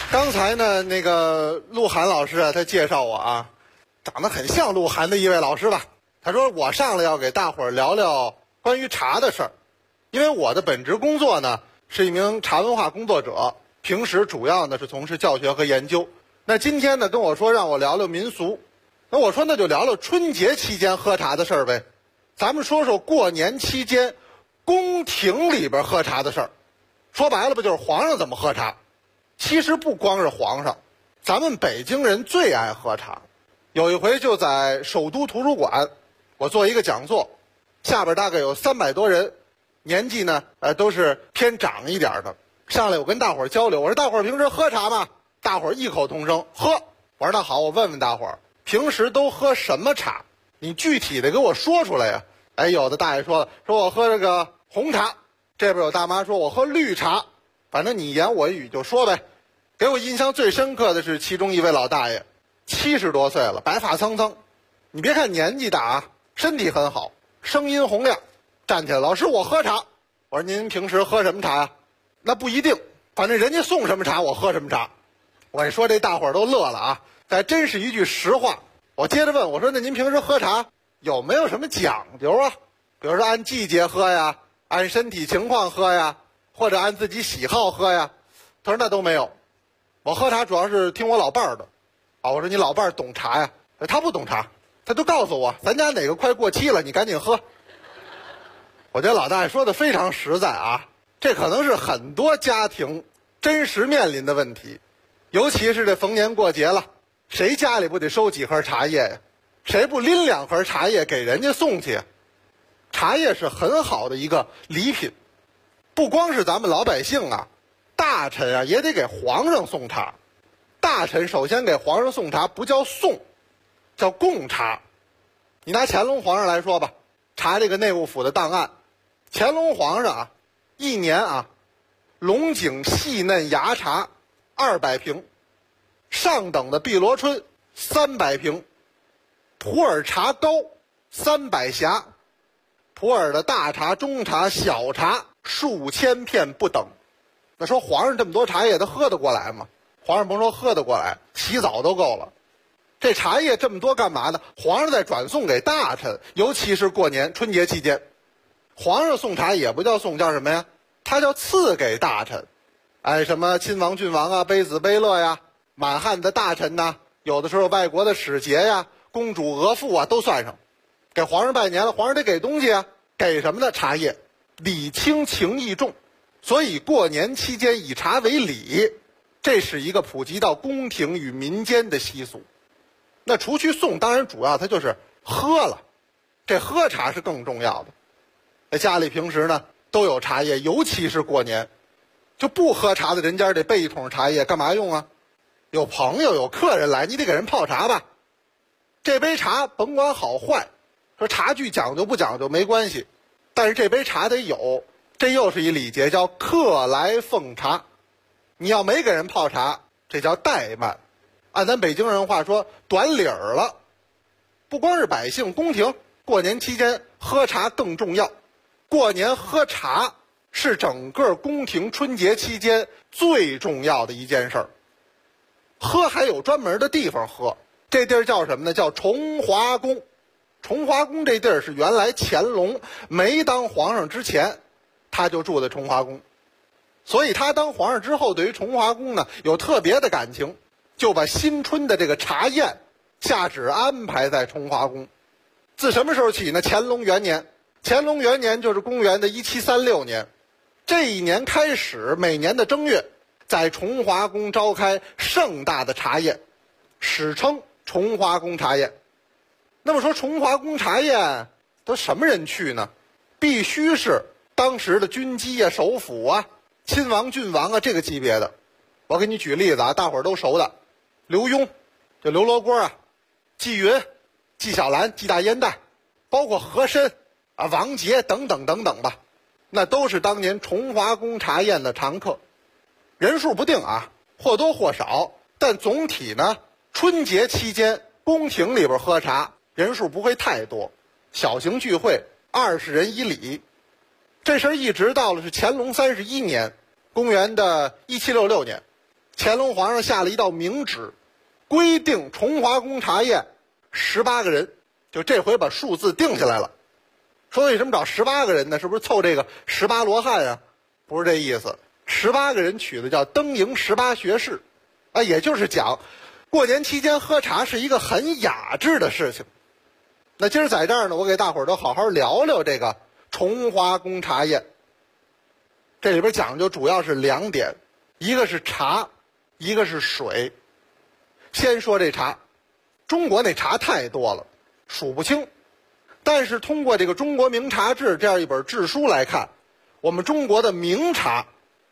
刚才呢，那个鹿晗老师啊，他介绍我啊，长得很像鹿晗的一位老师吧。他说我上来要给大伙儿聊聊关于茶的事儿，因为我的本职工作呢是一名茶文化工作者，平时主要呢是从事教学和研究。那今天呢跟我说让我聊聊民俗，那我说那就聊聊春节期间喝茶的事儿呗。咱们说说过年期间宫廷里边喝茶的事儿，说白了不就是皇上怎么喝茶？其实不光是皇上，咱们北京人最爱喝茶。有一回就在首都图书馆，我做一个讲座，下边大概有300多人，年纪呢都是偏长一点的。上来我跟大伙儿交流，我说大伙儿平时喝茶吗？大伙儿异口同声喝。我说那好，我问问大伙儿平时都喝什么茶？你具体的给我说出来呀。哎，有的大爷说了，说我喝这个红茶，这边有大妈说我喝绿茶，反正你言我语就说呗。给我印象最深刻的是其中一位老大爷，70多岁了，白发苍苍，你别看年纪大啊，身体很好，声音洪亮，站起来，老师我喝茶。我说您平时喝什么茶呀？那不一定，反正人家送什么茶我喝什么茶。我一说这大伙儿都乐了啊，但真是一句实话。我接着问，我说那您平时喝茶有没有什么讲究啊？比如说按季节喝呀，按身体情况喝呀，或者按自己喜好喝呀？他说那都没有，我喝茶主要是听我老伴儿的。啊，我说你老伴儿懂茶呀？他不懂茶，他就告诉我咱家哪个快过期了，你赶紧喝。我觉得老大爷说的非常实在啊，这可能是很多家庭真实面临的问题，尤其是这逢年过节了，谁家里不得收几盒茶叶呀？谁不拎2盒茶叶给人家送去？茶叶是很好的一个礼品，不光是咱们老百姓啊，大臣啊也得给皇上送茶。大臣首先给皇上送茶不叫送，叫贡茶。你拿乾隆皇上来说吧，查这个内务府的档案，乾隆皇上啊，一年啊，龙井细嫩芽茶200瓶，上等的碧螺春300瓶，普洱茶膏300匣，普洱的大茶、中茶、小茶数千片不等。那说皇上这么多茶叶他喝得过来吗？皇上甭说喝得过来，洗澡都够了。这茶叶这么多干嘛呢？皇上在转送给大臣，尤其是过年春节期间，皇上送茶也不叫送，叫什么呀？他叫赐给大臣。哎，什么亲王郡王啊，卑子卑乐呀，满汉的大臣呐，有的时候外国的使节呀，公主额驸啊都算上。给皇上拜年了，皇上得给东西啊，给什么呢？茶叶。礼轻情意重，所以过年期间以茶为礼，这是一个普及到宫廷与民间的习俗。那除去送，当然主要它就是喝了，这喝茶是更重要的。在家里平时呢都有茶叶，尤其是过年，就不喝茶的人家得备一桶茶叶，干嘛用啊？有朋友有客人来，你得给人泡茶吧。这杯茶甭管好坏，说茶具讲究不讲究没关系，但是这杯茶得有，这又是一礼节，叫客来奉茶。你要没给人泡茶，这叫怠慢。按咱北京人话说，短理儿了。不光是百姓，宫廷过年期间喝茶更重要。过年喝茶是整个宫廷春节期间最重要的一件事儿。喝还有专门的地方喝，这地儿叫什么呢？叫崇华宫。崇华宫这地儿是原来乾隆没当皇上之前，他就住在崇华宫，所以他当皇上之后，对于崇华宫呢有特别的感情，就把新春的这个茶宴下旨安排在崇华宫。自什么时候起呢？乾隆元年。乾隆元年就是公元的1736年，这一年开始，每年的正月，在崇华宫召开盛大的茶宴，史称崇华宫茶宴。那么说崇华宫茶宴都什么人去呢？必须是当时的军机啊、首辅啊、亲王郡王啊这个级别的。我给你举例子啊，大伙儿都熟的，刘墉，这刘罗锅啊，纪云、纪晓岚、纪大烟袋，包括和珅啊、王杰等等等等吧，那都是当年崇华宫茶宴的常客。人数不定啊，或多或少，但总体呢，春节期间宫廷里边喝茶人数不会太多，小型聚会20人以里。这事儿一直到了是乾隆31年，公元的1766年， 乾隆皇上下了一道明旨，规定崇华宫茶宴18个人，就这回把数字定下来了。说为什么找18个人呢？是不是凑这个18罗汉啊？不是这意思，18个人取的叫登营18学士，也就是讲过年期间喝茶是一个很雅致的事情。那今儿在这儿呢，我给大伙儿都好好聊聊这个崇华宫茶宴。这里边讲究主要是2点，一个是茶，一个是水。先说这茶，中国那茶太多了，数不清。但是通过这个《中国名茶志》这样一本志书来看，我们中国的名茶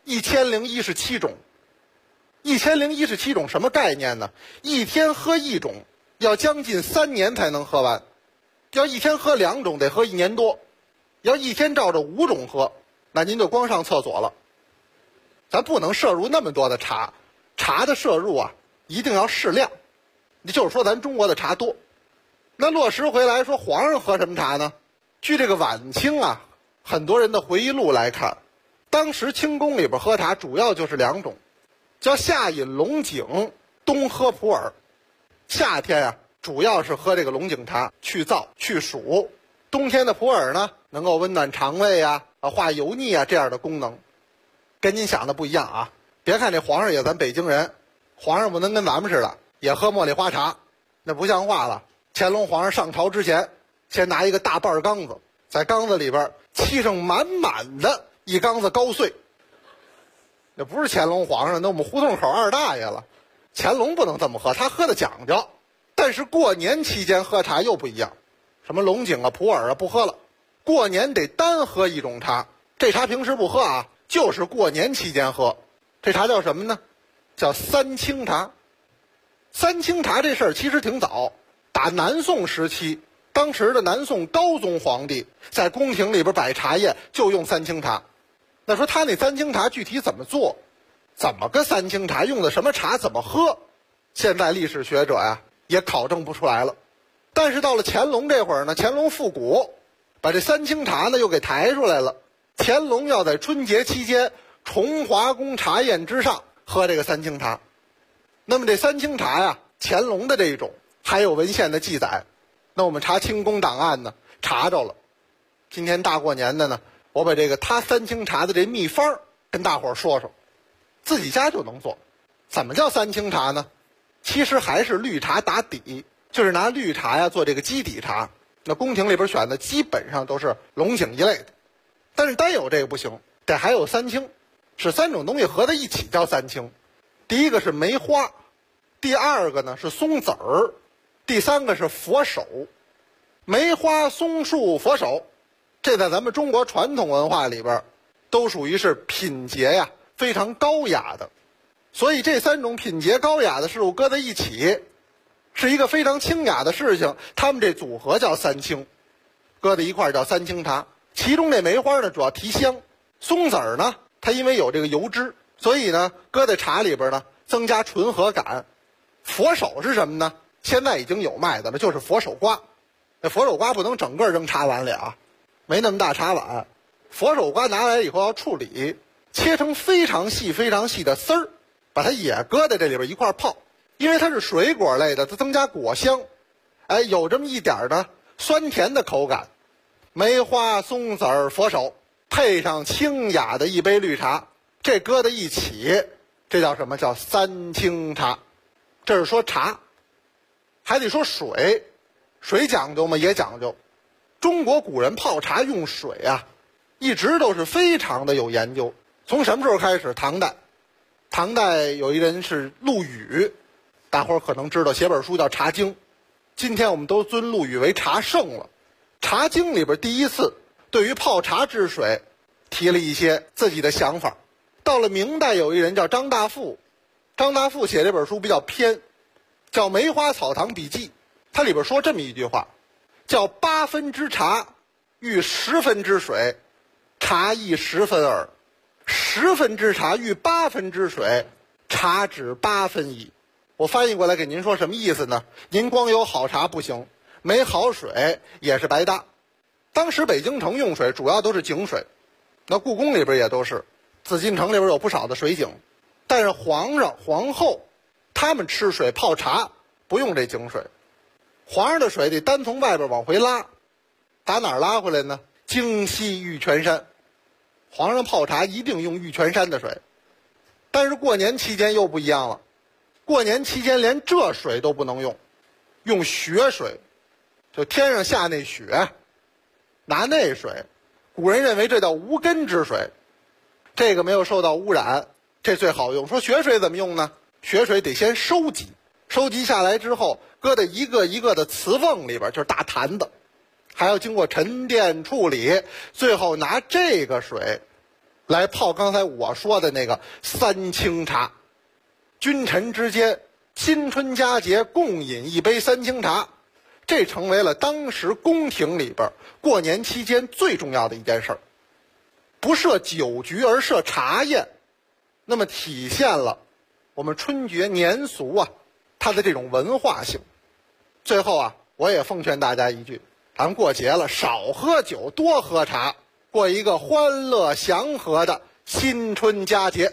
1017种。1017种什么概念呢？一天喝1种，要将近3年才能喝完；要一天喝2种，得喝1年多；要一天照着5种喝，那您就光上厕所了。咱不能摄入那么多的茶，茶的摄入啊，一定要适量。也就是说，咱中国的茶多。那落实回来说，皇上喝什么茶呢？据这个晚清啊很多人的回忆录来看，当时清宫里边喝茶主要就是2种，叫夏饮龙井，冬喝普洱。夏天啊主要是喝这个龙井茶，去燥去暑；冬天的普洱呢，能够温暖肠胃啊，化油腻啊这样的功能。跟您想的不一样啊！别看这皇上也咱北京人，皇上不能跟咱们似的也喝茉莉花茶，那不像话了。乾隆皇上上朝之前，先拿一个大半缸子，在缸子里边沏上满满的一缸子高碎。那不是乾隆皇上，那我们胡同口二大爷了。乾隆不能这么喝，他喝的讲究。但是过年期间喝茶又不一样，什么龙井啊、普洱啊不喝了，过年得单喝1种茶。这茶平时不喝啊，就是过年期间喝。这茶叫什么呢？叫三清茶。三清茶这事儿其实挺早，打南宋时期，当时的南宋高宗皇帝在宫廷里边摆茶宴就用三清茶。那说他那三清茶具体怎么做，怎么个三清茶，用的什么茶，怎么喝，现在历史学者呀也考证不出来了。但是到了乾隆这会儿呢，乾隆复古，把这三清茶呢又给抬出来了。乾隆要在春节期间崇华宫茶宴之上喝这个三清茶。那么这三清茶呀，乾隆的这一种还有文献的记载，那我们查清宫档案呢查着了。今天大过年的呢，我把这个他三清茶的这秘方跟大伙儿说说，自己家就能做。怎么叫三清茶呢？其实还是绿茶打底，就是拿绿茶呀做这个基底茶。那宫廷里边选的基本上都是龙井一类的，但是单有这个不行，得还有三清，是3种东西合在一起叫三清。第一个是梅花，第二个呢是松子儿，第三个是佛手。梅花、松树、佛手，这在咱们中国传统文化里边都属于是品节呀非常高雅的，所以这3种品节高雅的事物搁在一起是一个非常清雅的事情，他们这组合叫三清，搁在一块叫三清茶。其中这梅花呢主要提香，松子儿呢它因为有这个油脂，所以呢搁在茶里边呢增加醇和感。佛手是什么呢？现在已经有卖的了，就是佛手瓜。那佛手瓜不能整个扔茶碗里啊，没那么大茶碗。佛手瓜拿来以后要处理，切成非常细非常细的丝儿，把它也搁在这里边一块泡，因为它是水果类的，它增加果香，有这么一点的酸甜的口感。梅花、松子儿、佛手，配上清雅的一杯绿茶，这搁在一起，这叫什么？叫三清茶。这是说茶，还得说水。水讲究吗？也讲究。中国古人泡茶用水啊，一直都是非常的有研究。从什么时候开始？唐代有一人是陆羽，大伙儿可能知道，写本书叫《茶经》。今天我们都尊陆羽为茶圣了。《茶经》里边第一次对于泡茶治水提了一些自己的想法。到了明代，有一人叫张大富，张大富写这本书比较偏，叫《梅花草堂笔记》。它里边说这么一句话，叫8分之茶遇10分之水，茶亦10分耳；10分之茶遇8分之水，茶只8分矣。我翻译过来给您说什么意思呢？您光有好茶不行，没好水也是白搭。当时北京城用水主要都是井水，那故宫里边也都是，紫禁城里边有不少的水井。 但是皇上、皇后他们吃水泡茶不用这井水，皇上的水得单从外边往回拉，打哪儿拉回来呢？京西玉泉山，皇上泡茶一定用玉泉山的水。但是过年期间又不一样了，过年期间连这水都不能用，用雪水，就天上下那雪，拿那水，古人认为这叫无根之水，这个没有受到污染，这最好用。说雪水怎么用呢？雪水得先收集，收集下来之后搁在一个一个的瓷瓮里边，就是大坛子，还要经过沉淀处理，最后拿这个水来泡刚才我说的那个三清茶。君臣之间新春佳节共饮一杯三清茶，这成为了当时宫廷里边过年期间最重要的一件事儿。不设酒局而设茶宴，那么体现了我们春节年俗啊它的这种文化性。最后啊，我也奉劝大家一句，咱们过节了少喝酒多喝茶，过一个欢乐祥和的新春佳节。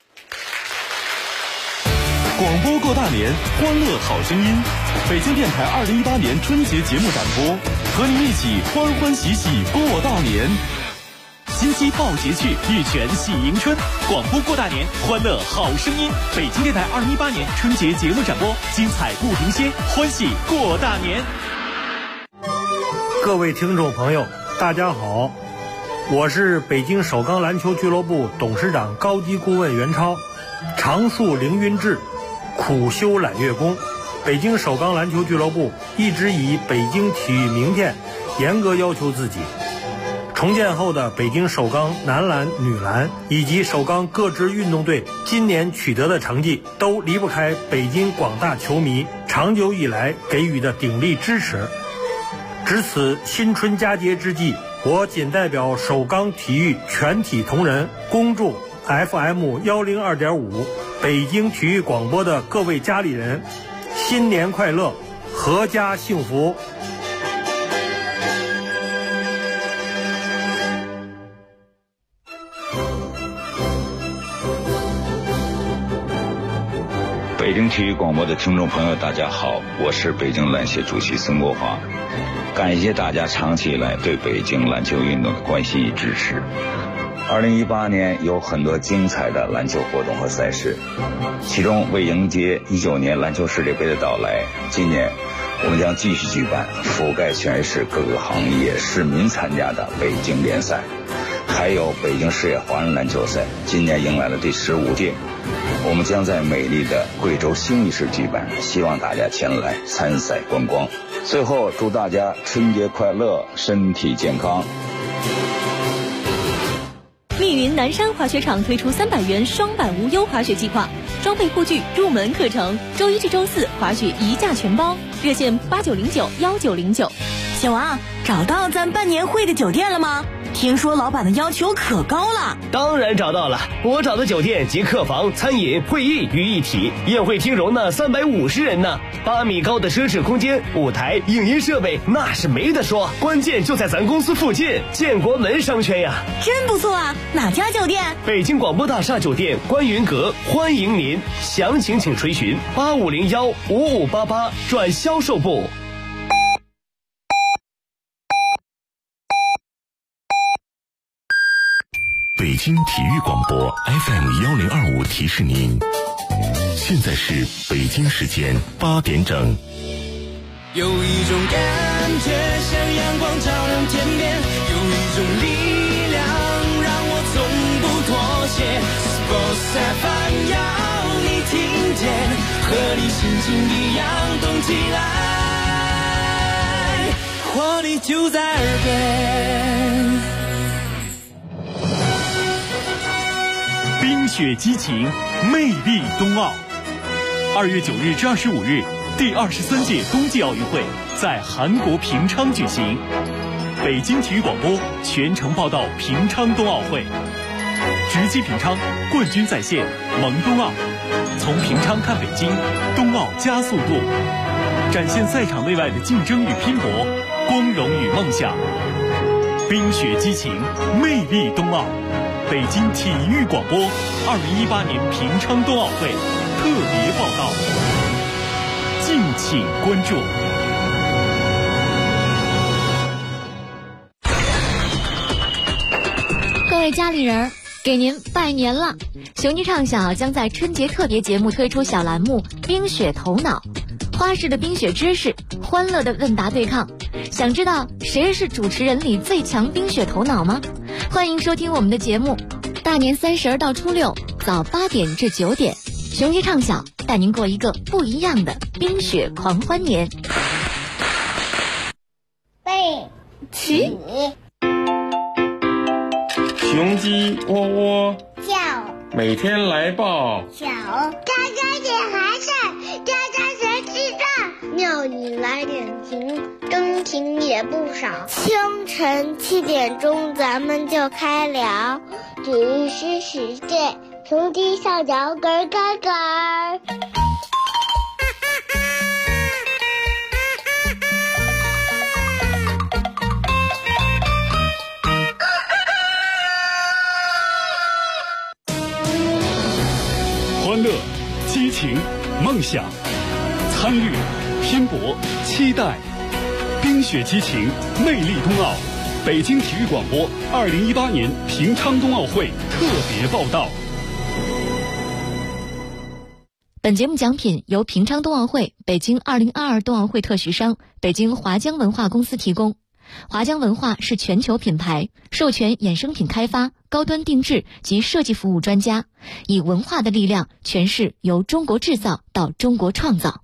广播过大年，欢乐好声音。北京电台2018年春节节目展播，和您一起欢欢喜喜过大年。金鸡报捷去，玉泉喜迎春。广播过大年，欢乐好声音。北京电台2018年春节节目展播，精彩不停歇，欢喜过大年。 各位听众朋友，大家好，我是北京首钢篮球俱乐部董事长高级顾问袁超。常树凌云志，苦修揽月功。北京首钢篮球俱乐部一直以北京体育名片严格要求自己。重建后的北京首钢男篮、女篮以及首钢各支运动队今年取得的成绩，都离不开北京广大球迷长久以来给予的鼎力支持。值此新春佳节之际，我仅代表首钢体育全体同仁，恭祝 FM 102.5北京体育广播的各位家里人新年快乐，阖家幸福。 北京体育广播的听众朋友大家好，我是北京篮协主席孙国华，感谢大家长期以来对北京篮球运动的关心与支持。2018年有很多精彩的篮球活动和赛事，其中为迎接19年篮球世界杯的到来，今年我们将继续举办覆盖全市各个行业市民参加的北京联赛，还有北京市野华人篮球赛，今年迎来了第15届。我们将在美丽的贵州兴义市举办，希望大家前来参赛观光。最后祝大家春节快乐，身体健康。 密云南山滑雪场推出300元双板无忧滑雪计划，装备护具入门课程，周一至周四滑雪一价全包，热线89091909。 小王，找到咱办年会的酒店了吗？听说老板的要求可高了。 当然找到了，我找的酒店集客房、餐饮、会议于一体，宴会厅容纳350人呢，8米高的奢侈空间，舞台、影音设备那是没得说，关键就在咱公司附近，建国门商圈呀。 真不错啊，哪家酒店？ 北京广播大厦酒店观云阁，欢迎您，详情请垂询85015588转销售部。 北京体育广播 FM 1025提示您，现在是北京时间8点整。 有一种感觉像阳光照亮天边，有一种力量让我从不妥协。Sports FM 要你听见，和你心情一样动起来，活力就在耳边。 冰雪激情，魅力冬奥。2月9日至25日，第23届冬季奥运会在韩国平昌举行。北京体育广播全程报道平昌冬奥会，直击平昌，冠军在线，萌冬奥。从平昌看北京，冬奥加速度，展现赛场内外的竞争与拼搏，光荣与梦想。冰雪激情，魅力冬奥。 北京体育广播2018年平昌冬奥会特别报道，敬请关注。 各位家里人，给您拜年了！雄鸡唱小将在春节特别节目推出小栏目《冰雪头脑》，花式的冰雪知识，欢乐的问答对抗。想知道谁是主持人里最强冰雪头脑吗？欢迎收听我们的节目，大年30到初六早8点至9点，雄鸡唱小带您过一个不一样的冰雪狂欢年。 备起。 雄鸡喔喔叫， 每天来报小，喳喳点孩子，喳喳谁知道？庙里来点情，真情也不少。清晨7点钟，咱们就开聊，只是世界，雄鸡上脚咯咯咯。 欢乐、激情、梦想、参与、拼搏、期待，冰雪激情，魅力冬奥。北京体育广播2018年平昌冬奥会特别报道。 本节目奖品由平昌冬奥会、北京2022冬奥会特许商北京华江文化公司提供。华江文化是全球品牌，授权衍生品开发、高端定制及设计服务专家，以文化的力量诠释由中国制造到中国创造。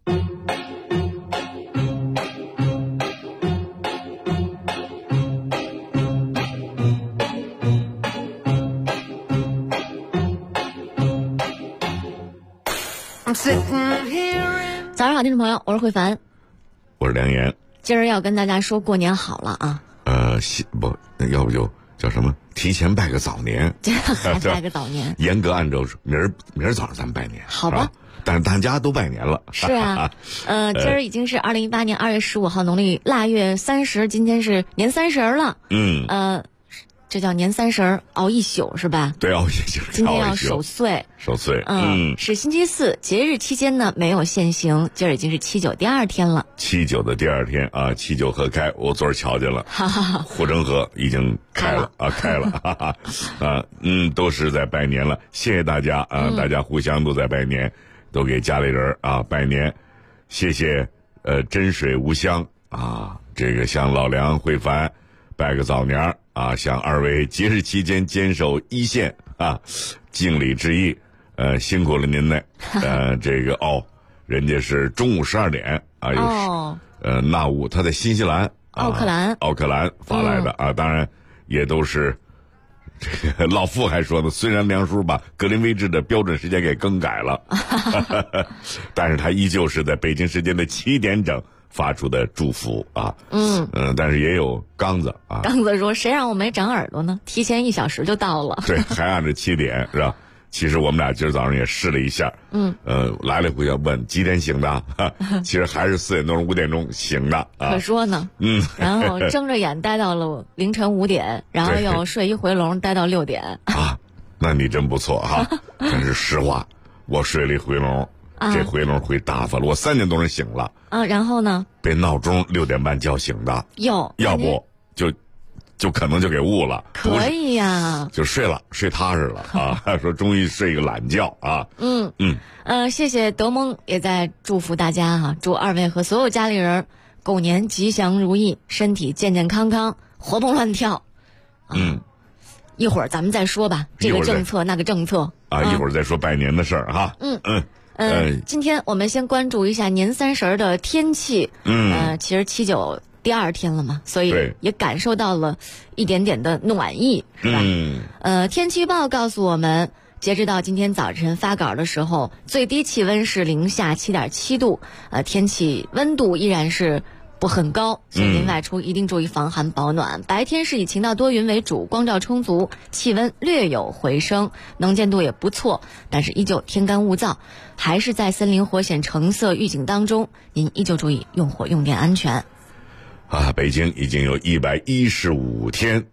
早上好，听众朋友，我是慧凡， 我是梁岩。 今儿要跟大家说过年好了啊！ 要不就叫什么？提前拜个早年， 还拜个早年。 严格按照明儿早上咱们拜年， 好吧？ 但是大家都拜年了。 是啊，今儿已经是2018年2月15号，农历腊月30，今天是年30了。这叫年30熬一宿是吧？ 对，熬一宿。 今天要守岁。 守岁， 是星期四，节日期间呢没有限行，今儿已经是7九第2天了。 7九的第2天啊，7九河开，我昨儿瞧见了，护城河已经开了啊，开了，都是在拜年了，谢谢大家啊，大家互相都在拜年，都给家里人啊拜年，谢谢真水无香啊，这个向老梁、慧凡拜个早年啊，向二位节日期间坚守一线啊，敬礼致意，辛苦了您嘞，这个人家是中午12点啊，纳乌他在新西兰， 奥克兰发来的啊，当然也都是这个老傅还说呢，虽然梁叔把格林威治的标准时间给更改了，但是他依旧是在北京时间的7点整发出的祝福啊，但是也有刚子啊。 刚子说：“谁让我没长耳朵呢？提前1小时就到了。” 对，还按着7点是吧？其实我们俩今儿早上也试了一下，来了回要问几点醒的，其实还是4点多钟、5点钟醒的啊。 可说呢，然后睁着眼待到了凌晨5点，然后又睡一回笼待到6点啊。那你真不错哈，但是实话，我睡了一回笼。这回笼回打发了，我3点多钟醒了啊，然后呢？ 被闹钟6点半叫醒的，要不就可能就给误了。 可以呀， 就睡了，睡踏实了啊！说终于睡一个懒觉啊。 谢谢德蒙也在祝福大家哈，祝2位和所有家里人狗年吉祥如意，身体健健康康，活蹦乱跳。一会儿咱们再说吧，这个政策那个政策啊，一会儿再说拜年的事儿哈。 今天我们先关注一下年30的天气。其实7九第2天了嘛，所以也感受到了一点点的暖意，是吧？天气预报告诉我们，截止到今天早晨发稿的时候，最低气温是零下7.7度，天气温度依然是不很高，所以您外出一定注意防寒保暖。白天是以晴到多云为主，光照充足，气温略有回升，能见度也不错，但是依旧天干物燥，还是在森林火险橙色预警当中，您依旧注意用火用电安全。 北京已经有115天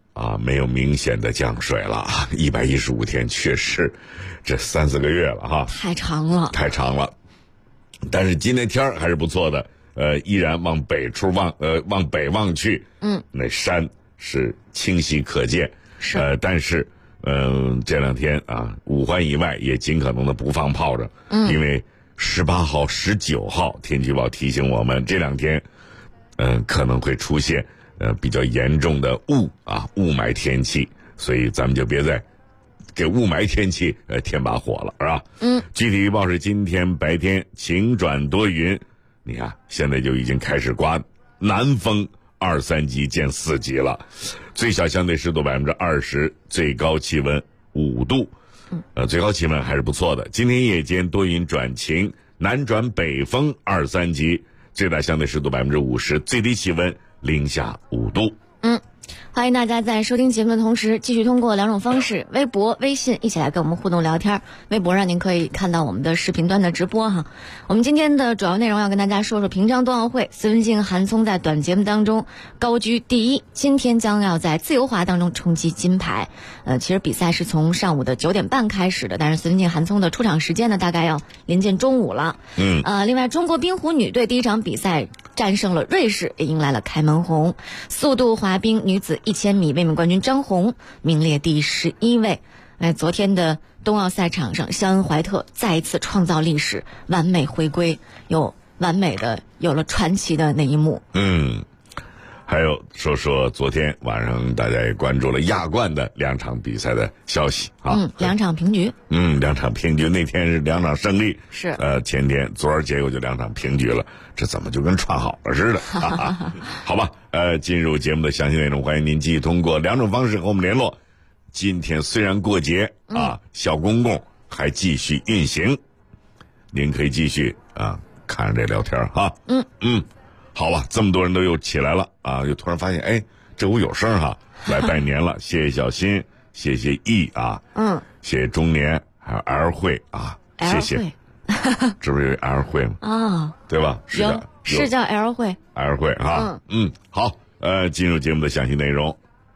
啊，没有明显的降水了，115天确实，这3-4个月了哈， 太长了， 太长了。但是今天天儿还是不错的，依然往北望去，那山是清晰可见， 是， 但是，这2天啊，5环以外也尽可能的不放炮仗，因为18号、19号天气预报提醒我们，这2天，可能会出现比较严重的雾霾天气，所以咱们就别再给雾霾天气添把火了，是吧？具体预报是今天白天晴转多云，你看现在就已经开始刮南风2、3级见4级了，最小相对湿度20%，最高气温5度，最高气温还是不错的。今天夜间多云转晴，南转北风2、3级，最大相对湿度50%，最低气温零下5度。 欢迎大家在收听节目的同时，继续通过2种方式，微博、微信一起来跟我们互动聊天。微博上您可以看到我们的视频端的直播哈。我们今天的主要内容要跟大家说说平昌冬奥会，斯文静、韩聪在短节目当中高居第一，今天将要在自由滑当中冲击金牌。其实比赛是从上午的9点半开始的，但是斯文静、韩聪的出场时间呢，大概要临近中午了。另外中国冰壶女队第一场比赛战胜了瑞士，也迎来了开门红。速度滑冰女子1000米卫冕冠军张红名列第11位。昨天的冬奥赛场上，肖恩怀特再一次创造历史，完美回归，有了传奇的那一幕。 还有说昨天晚上大家也关注了亚冠的2场比赛的消息啊。 2场平局。 2场平局，那天是2场胜利。 是。 前天昨儿结果就2场平局了，这怎么就跟串好了似的？好吧，进入节目的详细内容，欢迎您继续通过2种方式和我们联络。今天虽然过节小公共还继续运行，您可以继续看着这聊天哈。好吧，这么多人都又起来了又突然发现这屋有声哈，来拜年了。谢谢小新，谢谢 E 谢谢中年，还有 L 会谢谢。这不是有 L 会吗？对吧？ 是叫 L 会。 L 会好，进入节目的详细内容。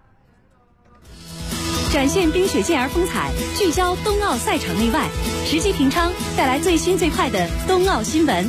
展现冰雪健儿风采，聚焦冬奥赛场内外，实际平昌带来最新最快的冬奥新闻。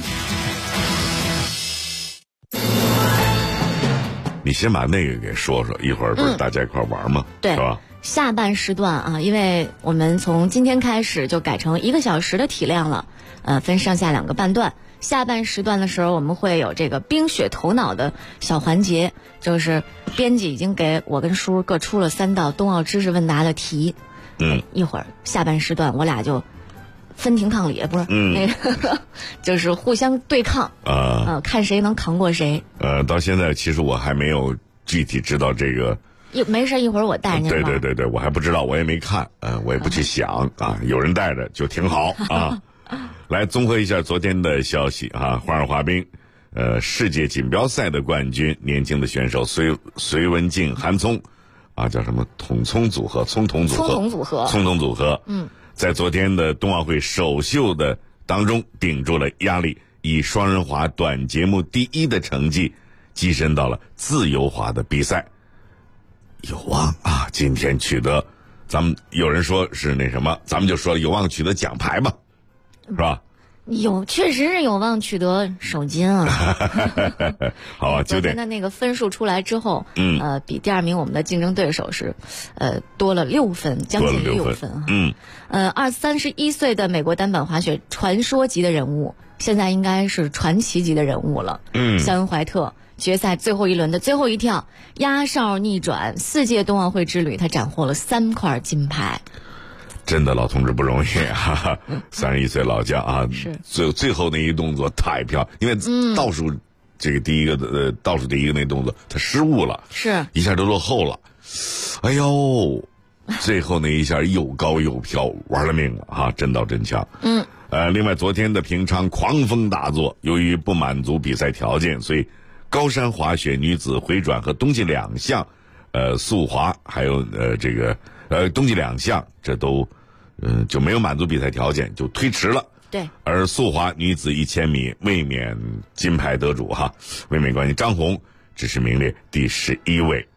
你先把那个给说说，一会儿不是大家一块玩吗？ 对， 是吧？ 下半时段因为我们从今天开始就改成1个小时的体量了，分上下2个半段。下半时段的时候，我们会有这个冰雪头脑的小环节，就是编辑已经给我跟叔各出了3道冬奥知识问答的题。一会儿下半时段我俩就分庭抗礼，不是那个，就是互相对抗看谁能扛过谁。 到现在其实我还没有具体知道这个。 没事，一会儿我带您。 对，我还不知道，我也没看，我也不去想有人带着就挺好来综合一下昨天的消息花样滑冰，世界锦标赛的冠军年轻的选手隋文静、韩聪叫什么统葱组合。在昨天的冬奥会首秀的当中顶住了压力，以双人滑短节目第1的成绩跻身到了自由滑的比赛，有望今天取得，咱们有人说是那什么，咱们就说有望取得奖牌吧，是吧？ 确实是有望取得首金好啊， 昨天的那个分数出来之后，比第2名我们的竞争对手是多了6分，将近6分31岁的美国单板滑雪传说级的人物，现在应该是传奇级的人物了。肖恩怀特决赛最后一轮的最后一跳压哨逆转，4届冬奥会之旅他斩获了3块金牌。 真的老同志不容易31岁老将最后那一动作太漂亮，因为倒数这个第一个的倒数第一个那动作他失误了， 是一下就落后了，哎呦，最后那一下又高又飘，玩了命了真刀真枪。另外昨天的平昌狂风大作，由于不满足比赛条件，所以高山滑雪女子回转和冬季2项速滑还有这个冬季2项这都就没有满足比赛条件，就推迟了。 对。 而速滑女子1000米卫冕金牌得主卫冕冠军张红只是名列第11位，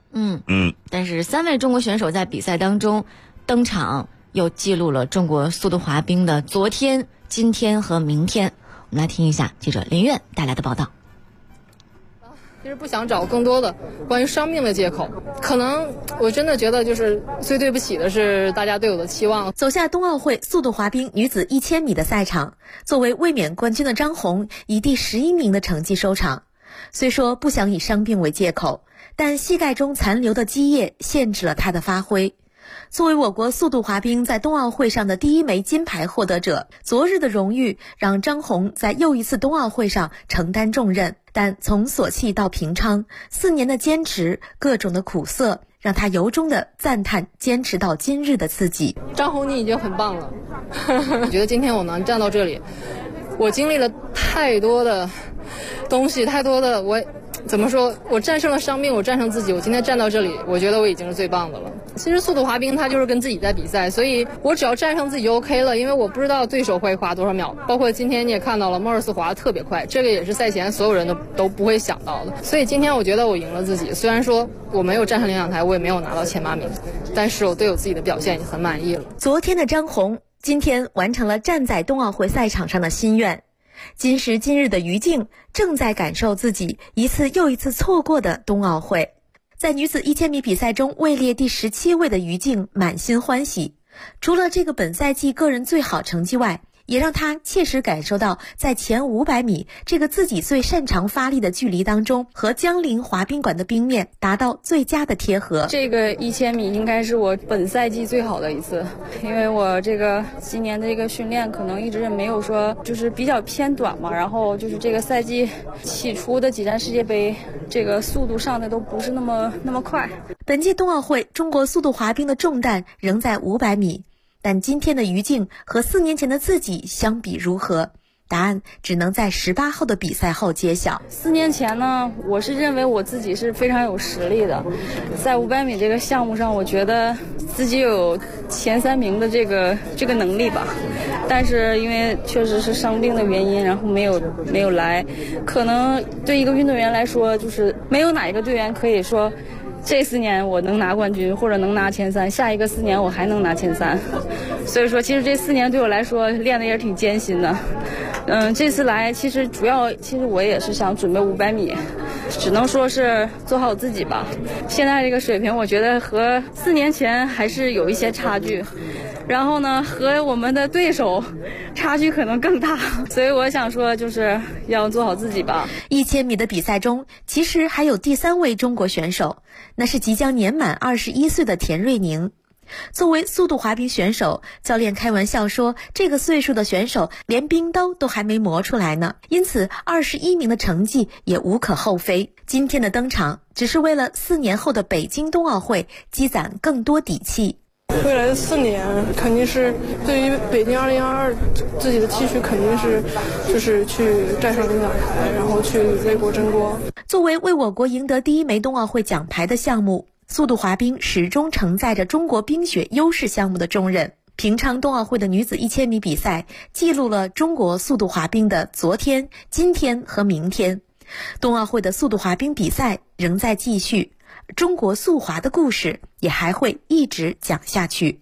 但是3位中国选手在比赛当中登场，又记录了中国速度滑冰的昨天、今天和明天。我们来听一下记者林苑带来的报道。 其实不想找更多的关于伤病的借口，可能我真的觉得就是最对不起的是大家对我的期望。 走下冬奥会速度滑冰女子1000米的赛场，作为卫冕冠军的张红以第11名的成绩收场。虽说不想以伤病为借口，但膝盖中残留的积液限制了她的发挥。作为我国速度滑冰在冬奥会上的第1枚金牌获得者，昨日的荣誉让张红在又一次冬奥会上承担重任。但从索契到平昌4年的坚持，各种的苦涩，让他由衷的赞叹坚持到今日的自己。 张红，你已经很棒了。我觉得今天我能站到这里，我经历了太多的东西，太多的怎么说，我战胜了伤病，我战胜自己，我今天站到这里，我觉得我已经是最棒的了。其实速度滑冰它就是跟自己在比赛，所以我只要战胜自己就 OK 了，因为我不知道对手会滑多少秒，包括今天你也看到了，莫尔斯滑得特别快，这个也是赛前所有人都不会想到的。所以今天我觉得我赢了自己，虽然说我没有站上领奖台，我也没有拿到前8名，但是我对我自己的表现已经很满意了。 昨天的张红今天完成了站在冬奥会赛场上的心愿。今时今日的于静正在感受自己一次又一次错过的冬奥会。在女子1000米比赛中位列第17位的于静满心欢喜，除了这个本赛季个人最好成绩外，也让她切实感受到在前500米这个自己最擅长发力的距离当中，和江陵滑冰馆的冰面达到最佳的贴合。 这个1000米应该是我本赛季最好的一次，因为我这个今年的这个训练可能一直也没有说，就是比较偏短嘛，然后就是这个赛季起初的几站世界杯，这个速度上的都不是那么快。 本届冬奥会中国速度滑冰的重担仍在500米。但今天的于静和4年前的自己相比如何？答案只能在18号的比赛后揭晓。 4年前呢，我是认为我自己是非常有实力的，在500米这个项目上，我觉得自己有前3名的这个能力吧。但是因为确实是伤病的原因，然后没有来。可能对一个运动员来说，就是没有哪一个队员可以说，这4年我能拿冠军或者能拿前3，下一个4年我还能拿前3。所以说其实这4年对我来说练的也挺艰辛的。这次来其实我也是想准备500米，只能说是做好自己吧。现在这个水平我觉得和4年前还是有一些差距，然后呢和我们的对手差距可能更大，所以我想说就是要做好自己吧。 1000米的比赛中其实还有第3位中国选手，那是即将年满21岁的田瑞宁。作为速度滑冰选手，教练开玩笑说这个岁数的选手连冰刀都还没磨出来呢，因此21名的成绩也无可厚非。今天的登场只是为了4年后的北京冬奥会积攒更多底气。 未来的4年肯定是对于北京2022自己的期许，肯定是就是去站上领奖台，然后去为国争光。 作为为我国赢得第1枚冬奥会奖牌的项目，速度滑冰始终承载着中国冰雪优势项目的重任。平昌冬奥会的女子1000米比赛记录了中国速度滑冰的昨天、今天和明天。冬奥会的速度滑冰比赛仍在继续，中国速滑的故事也还会一直讲下去。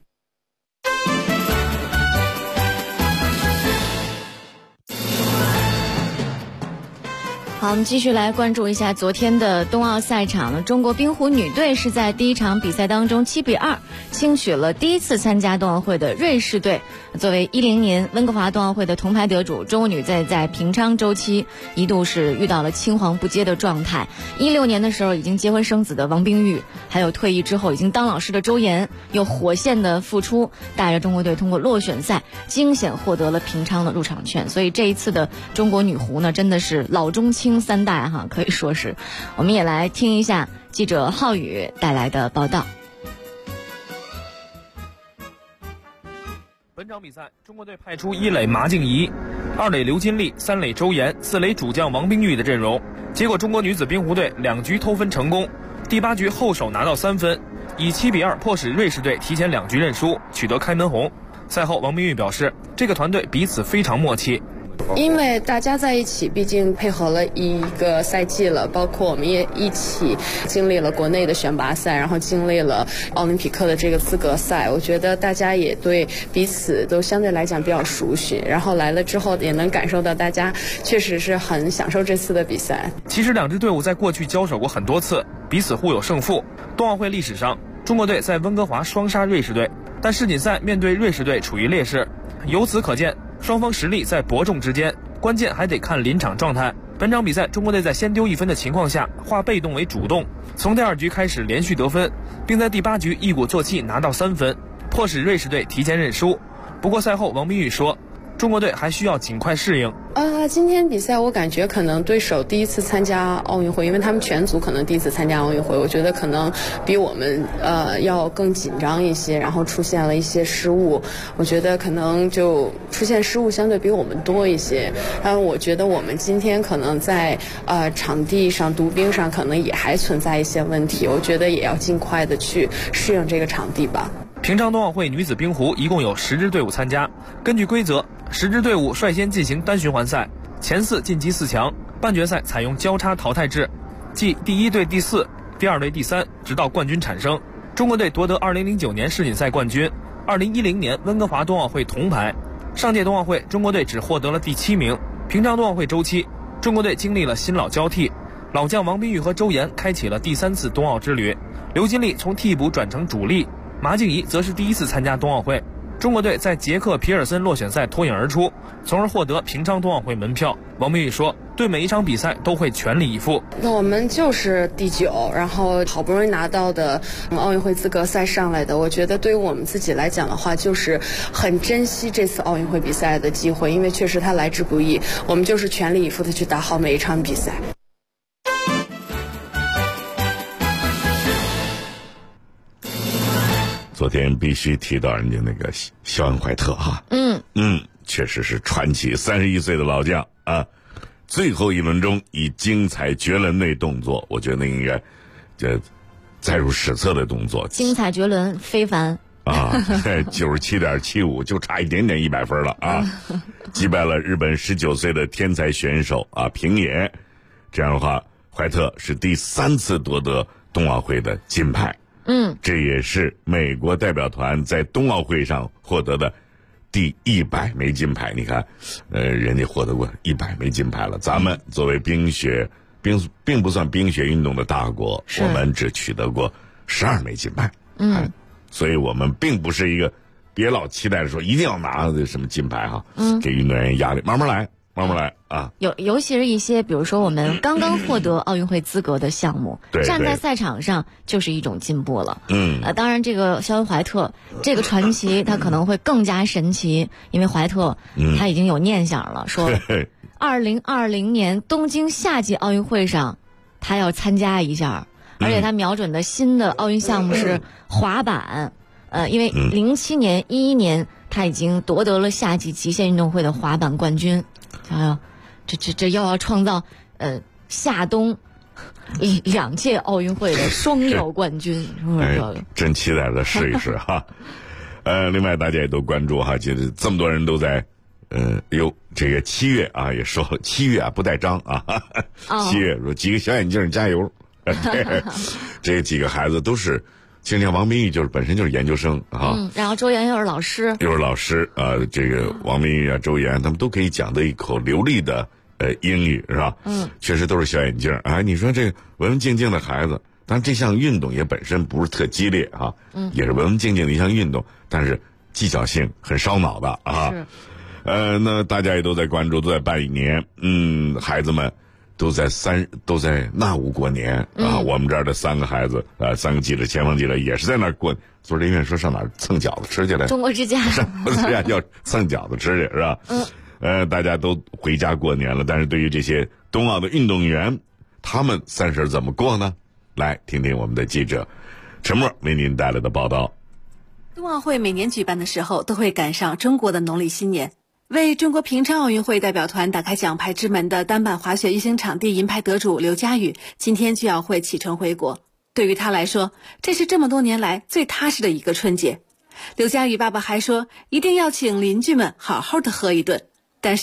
好，我们继续来关注一下昨天的冬奥赛场。中国冰壶女队是在第1场比赛当中7比2轻取了第1次参加冬奥会的瑞士队。作为10年温哥华冬奥会的铜牌得主，中国女队在平昌周期一度是遇到了青黄不接的状态。16年的时候已经结婚生子的王冰玉，还有退役之后已经当老师的周岩，又火线的复出，带着中国队通过落选赛惊险获得了平昌的入场券。所以这一次的中国女壶呢，真的是老中青3代哈，可以说是。我们也来听一下记者浩宇带来的报道。 本场比赛，中国队派出1垒马静怡、2垒刘金丽、3垒周岩、4垒主将王冰玉的阵容。结果中国女子冰壶队2局偷分成功，第8局后手拿到3分，以7比2迫使瑞士队提前2局认输，取得开门红。赛后王冰玉表示，这个团队彼此非常默契。 因为大家在一起，毕竟配合了一个赛季了，包括我们也一起经历了国内的选拔赛，然后经历了奥林匹克的这个资格赛，我觉得大家也对彼此都相对来讲比较熟悉，然后来了之后也能感受到大家确实是很享受这次的比赛。 其实两支队伍在过去交手过很多次，彼此互有胜负。冬奥会历史上，中国队在温哥华双杀瑞士队，但世锦赛面对瑞士队处于劣势。由此可见，双方实力在伯仲之间，关键还得看临场状态。本场比赛，中国队在先丢1分的情况下，化被动为主动，从第2局开始连续得分，并在第8局一鼓作气拿到3分，迫使瑞士队提前认输。不过赛后，王冰玉说，中国队还需要尽快适应。 今天比赛我感觉可能对手第一次参加奥运会，因为他们全组可能第一次参加奥运会，我觉得可能比我们要更紧张一些，然后出现了一些失误，我觉得可能就出现失误相对比我们多一些。我觉得我们今天可能在场地上、读兵上可能也还存在一些问题，我觉得也要尽快的去适应这个场地吧。 平昌冬奥会女子冰壶一共有10支队伍参加，根据规则，10支队伍率先进行单循环赛，前4晋级4强，半决赛采用交叉淘汰制，即第1对第4，第2对第3，直到冠军产生。中国队夺得2009年世锦赛冠军，2010年温哥华冬奥会铜牌。上届冬奥会，中国队只获得了第7名。平昌冬奥会周期，中国队经历了新老交替，老将王冰玉和周岩开启了第3次冬奥之旅，刘金丽从替补转成主力，马静怡则是第1次参加冬奥会。中国队在捷克皮尔森落选赛脱颖而出，从而获得平昌冬奥会门票。王冰玉说，对每一场比赛都会全力以赴。 那我们就是第9，然后好不容易拿到的奥运会资格赛上来的，我觉得对于我们自己来讲的话，就是很珍惜这次奥运会比赛的机会，因为确实它来之不易，我们就是全力以赴的去打好每一场比赛。 昨天必须提到人家那个肖恩·怀特哈，确实是传奇，31岁的老将啊，最后一轮中以精彩绝伦的动作，我觉得应该这载入史册的动作， 精彩绝伦，非凡啊，97.75就差一点点100分了啊，击败了日本19岁的天才选手啊平野，这样的话，怀特是第3次夺得冬奥会的金牌。这也是美国代表团在冬奥会上获得的第100枚金牌。你看，人家获得过100枚金牌了。咱们作为并不算冰雪运动的大国，我们只取得过12枚金牌。所以我们并不是一个别老期待着说一定要拿什么金牌哈，给运动员压力，慢慢来啊。 尤其是一些比如说我们刚刚获得奥运会资格的项目，站在赛场上就是一种进步了。当然这个肖恩·怀特这个传奇他可能会更加神奇，因为怀特他已经有念想了，说2020年东京夏季奥运会上他要参加一下，而且他瞄准的新的奥运项目是滑板。因为07年、11年他已经夺得了夏季极限运动会的滑板冠军。这又要创造夏冬2届奥运会的双料冠军， 真期待着试一试哈。另外大家也都关注哈，就是这么多人都在这个7月啊，也说7月啊不带章啊，7月说几个小眼镜加油，这几个孩子都是。其实王冰玉本身就是研究生啊， 然后周岩又是老师啊，这个王冰玉啊、周岩他们都可以讲得一口流利的英语是吧？确实都是小眼镜啊。你说这个文文静静的孩子，当然这项运动也本身不是特激烈啊，也是文文静静的一项运动，但是技巧性很烧脑的啊。那大家也都在关注，都在办一年，孩子们。都在纳吾过年啊！我们这儿的3个孩子3个记者、前方记者也是在那儿过。昨天医院说上哪儿蹭饺子吃去了？ 中国之家， 中国之家要蹭饺子吃去是吧？大家都回家过年了，但是对于这些冬奥的运动员，他们30怎么过呢？来听听我们的记者陈默为您带来的报道。 冬奥会每年举办的时候，都会赶上中国的农历新年。为中国平昌奥运会代表团打开奖牌之门的单板滑雪预选场地银牌得主刘佳宇，今天就要会启程回国。对于他来说，这是这么多年来最踏实的一个春节。刘佳宇爸爸还说，一定要请邻居们好好的喝一顿。但是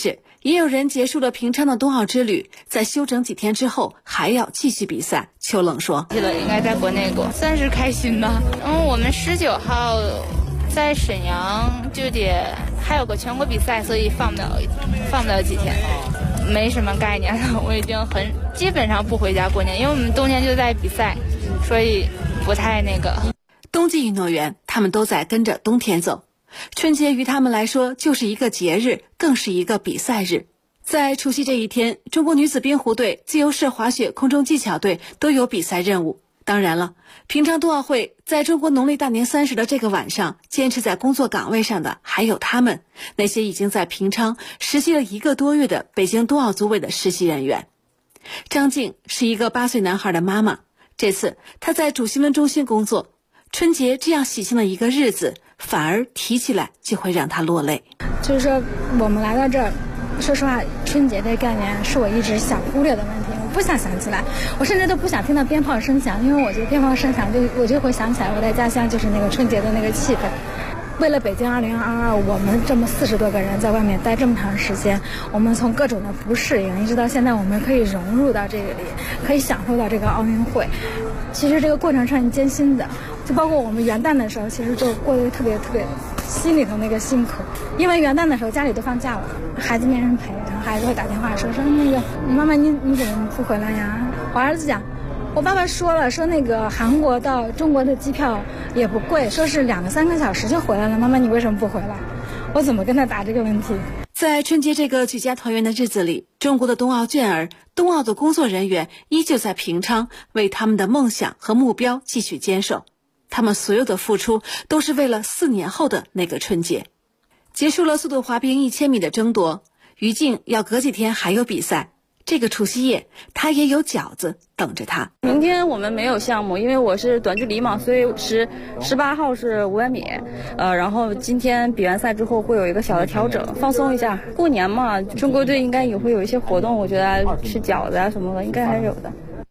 也有人结束了平昌的冬奥之旅，在休整几天之后还要继续比赛。邱冷说：“ 记得应该在国内过，算是开心吧。我们19号在沈阳就得还有个全国比赛，所以放不了几天，没什么概念了。我已经基本上不回家过年，因为我们冬天就在比赛，所以不太那个。 冬季运动员他们都在跟着冬天走。春节于他们来说就是一个节日，更是一个比赛日。在除夕这一天，中国女子冰壶队、自由式滑雪空中技巧队都有比赛任务。当然了，平昌冬奥会在中国农历大年30的这个晚上，坚持在工作岗位上的还有他们，那些已经在平昌实习了1个多月的北京冬奥组委的实习人员。张静是一个8岁男孩的妈妈，这次她在主新闻中心工作。春节这样喜庆的一个日子，反而提起来就会让他落泪。 就是说我们来到这儿，说实话，春节这概念是我一直想忽略的问题，我不想想起来，我甚至都不想听到鞭炮声响，因为我觉得鞭炮声响我就会想起来我在家乡就是那个春节的那个气氛。为了北京2022，我们这么40多个人在外面待这么长时间，我们从各种的不适应，一直到现在我们可以融入到这个里，可以享受到这个奥运会。其实这个过程是很艰辛的，就包括我们元旦的时候，其实就过得特别心里头那个辛苦，因为元旦的时候家里都放假了，孩子没人陪，然后孩子会打电话说那个你妈妈你怎么不回来呀？我儿子讲，我爸爸说了，说那个韩国到中国的机票也不贵，说是2个3个小时就回来了，妈妈你为什么不回来？我怎么跟他答这个问题？ 在春节这个举家团圆的日子里，中国的冬奥健儿、冬奥的工作人员依旧在平昌为他们的梦想和目标继续坚守。他们所有的付出都是为了4年后的那个春节。结束了速度滑冰1000米的争夺，于静要隔几天还有比赛。这个除夕夜，他也有饺子等着他。 明天我们没有项目，因为我是短距离嘛，所以18号是500米，然后今天比完赛之后会有一个小的调整，放松一下。过年嘛，中国队应该也会有一些活动，我觉得吃饺子啊什么的，应该还是有的。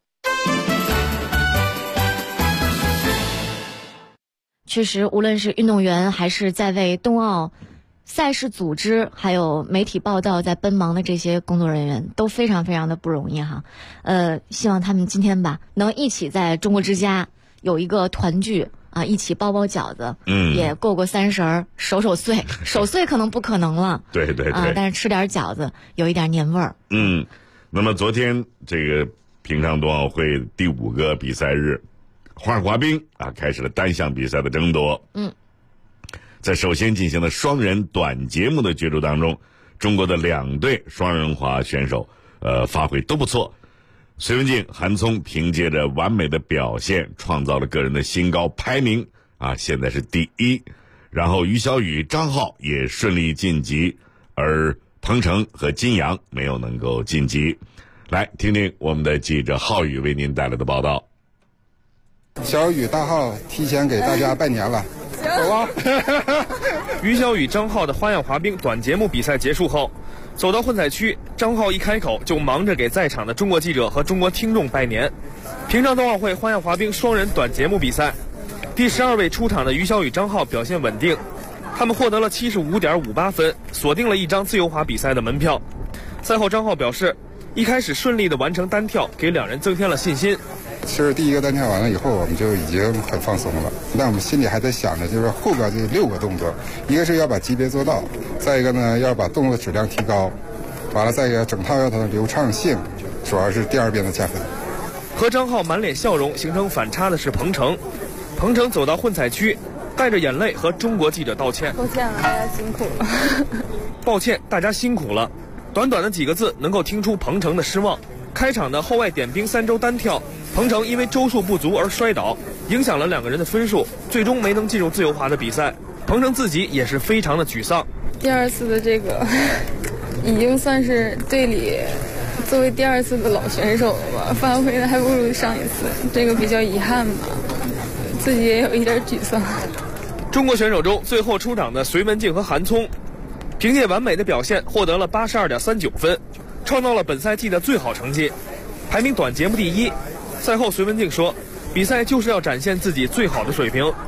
确实，无论是运动员还是在为冬奥赛事组织还有媒体报道在奔忙的这些工作人员都非常非常的不容易哈。希望他们今天吧能一起在中国之家有一个团聚啊，一起包饺子，也过30守岁，守岁可能不可能了， 对， 但是吃点饺子有一点年味儿。 那么昨天这个平昌冬奥会第5个比赛日，花式滑冰啊开始了单项比赛的争夺。在首先进行的双人短节目的角逐当中，中国的2队双人滑选手发挥都不错。隋文静、韩聪凭借着完美的表现创造了个人的新高，排名啊现在是第1。然后于小雨、张浩也顺利晋级，而彭程和金阳没有能够晋级。来听听我们的记者浩宇为您带来的报道。 小雨、大浩提前给大家拜年了。好吧。 于小雨、张浩的花样滑冰短节目比赛结束后，走到混采区，张浩一开口就忙着给在场的中国记者和中国听众拜年。平昌冬奥会花样滑冰双人短节目比赛，第12位出场的于小雨、张浩表现稳定，他们获得了75.58分，锁定了一张自由滑比赛的门票。赛后，张浩表示，一开始顺利的完成单跳，给2人增添了信心。 其实第1个单跳完了以后，我们就已经很放松了，但我们心里还在想着，就是后边这6个动作，一个是要把级别做到，再一个呢要把动作质量提高，完了再一个整套要它的流畅性，主要是第2遍的加分。 和张浩满脸笑容形成反差的是彭程，彭程走到混采区，带着眼泪和中国记者道歉：“ 抱歉了，大家辛苦了。” 抱歉，大家辛苦了。短短的几个字能够听出彭程的失望。开场的后外点冰3周单跳，彭程因为周数不足而摔倒，影响了2个人的分数，最终没能进入自由滑的比赛。彭程自己也是非常的沮丧。 第2次的这个已经算是队里作为第2次的老选手了吧，发挥的还不如上一次，这个比较遗憾吧，自己也有一点沮丧。 中国选手中最后出场的隋文静和韩聪，凭借完美的表现获得了82.39分，创造了本赛季的最好成绩，排名短节目第1。赛后，隋文静说：“比赛就是要展现自己最好的水平。”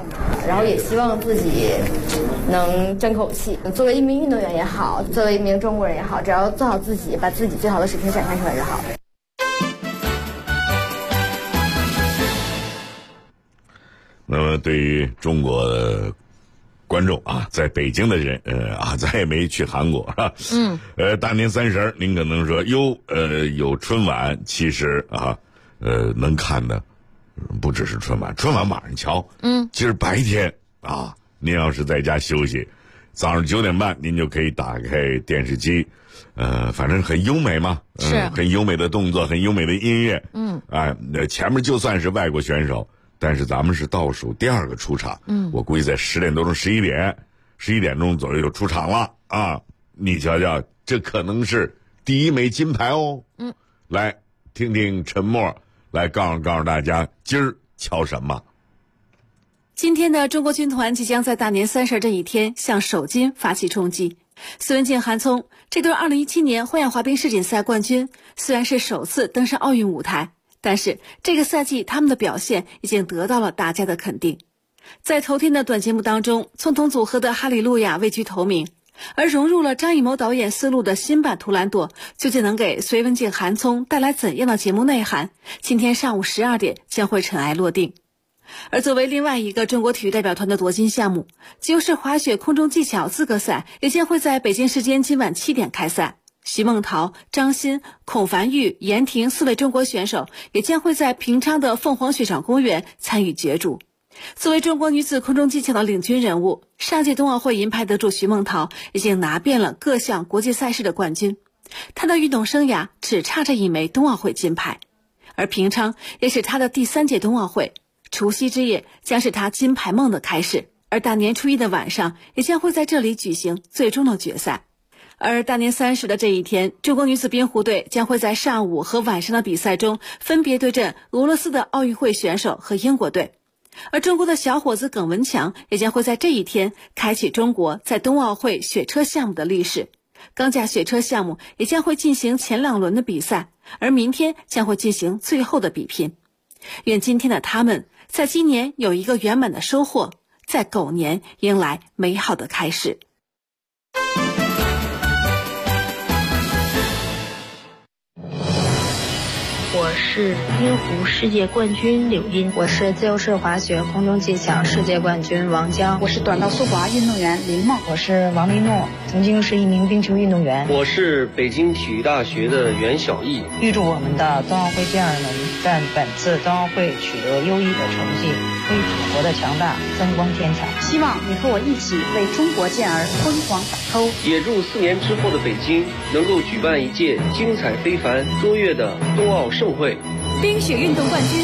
然后也希望自己能争口气。作为一名运动员也好，作为一名中国人也好，只要做好自己，把自己最好的水平展现出来就好。 那么对于中国的观众啊，在北京的人咱也没去韩国啊。大年30您可能说有春晚，其实能看的不只是春晚，春晚晚上瞧。其实白天啊，您要是在家休息，早上9点半您就可以打开电视机，反正很优美嘛， 是很优美的动作，很优美的音乐。前面就算是外国选手，但是咱们是倒数第2个出场。我估计在10点多钟、11点钟左右就出场了啊！你瞧瞧，这可能是第1枚金牌哦。来听听陈默来告诉大家，今儿瞧什么？ 今天的中国军团即将在大年30这一天向首金发起冲击。孙文静、韩聪这对2017年花样滑冰世锦赛冠军，虽然是首次登上奥运舞台，但是这个赛季他们的表现已经得到了大家的肯定。在头天的短节目当中，葱头组合的哈利路亚位居头名，而融入了张艺谋导演思路的新版图兰朵究竟能给隋文静、韩聪带来怎样的节目内涵，今天上午12点将会尘埃落定。而作为另外一个中国体育代表团的夺金项目，自由式滑雪空中技巧资格赛也将会在北京时间今晚7点开赛。徐梦桃、张欣、孔凡玉、严婷4位中国选手也将会在平昌的凤凰雪场公园参与角逐。作为中国女子空中技巧的领军人物，上届冬奥会银牌得主徐梦桃已经拿遍了各项国际赛事的冠军，她的运动生涯只差这1枚冬奥会金牌。而平昌也是她的第3届冬奥会，除夕之夜将是她金牌梦的开始，而大年初1的晚上也将会在这里举行最终的决赛。而大年30的这一天，中国女子冰壶队将会在上午和晚上的比赛中分别对阵俄罗斯的奥运会选手和英国队。而中国的小伙子耿文强也将会在这一天开启中国在冬奥会雪车项目的历史。钢架雪车项目也将会进行前2轮的比赛，而明天将会进行最后的比拼。愿今天的他们在今年有一个圆满的收获，在狗年迎来美好的开始。 我是冰壶世界冠军柳茵，我是自由式滑雪空中技巧世界冠军王江， 我是短道速滑运动员林梦， 我是王丽诺，曾经是一名冰球运动员， 我是北京体育大学的袁小艺。 预祝我们的冬奥会健儿们在本次冬奥会取得优异的成绩，为祖国的强大增光添彩。 希望你和我一起为中国健儿辉煌打 call。 也祝4年之后的北京能够举办一届精彩非凡、卓越的冬奥盛会。 冰雪运动冠军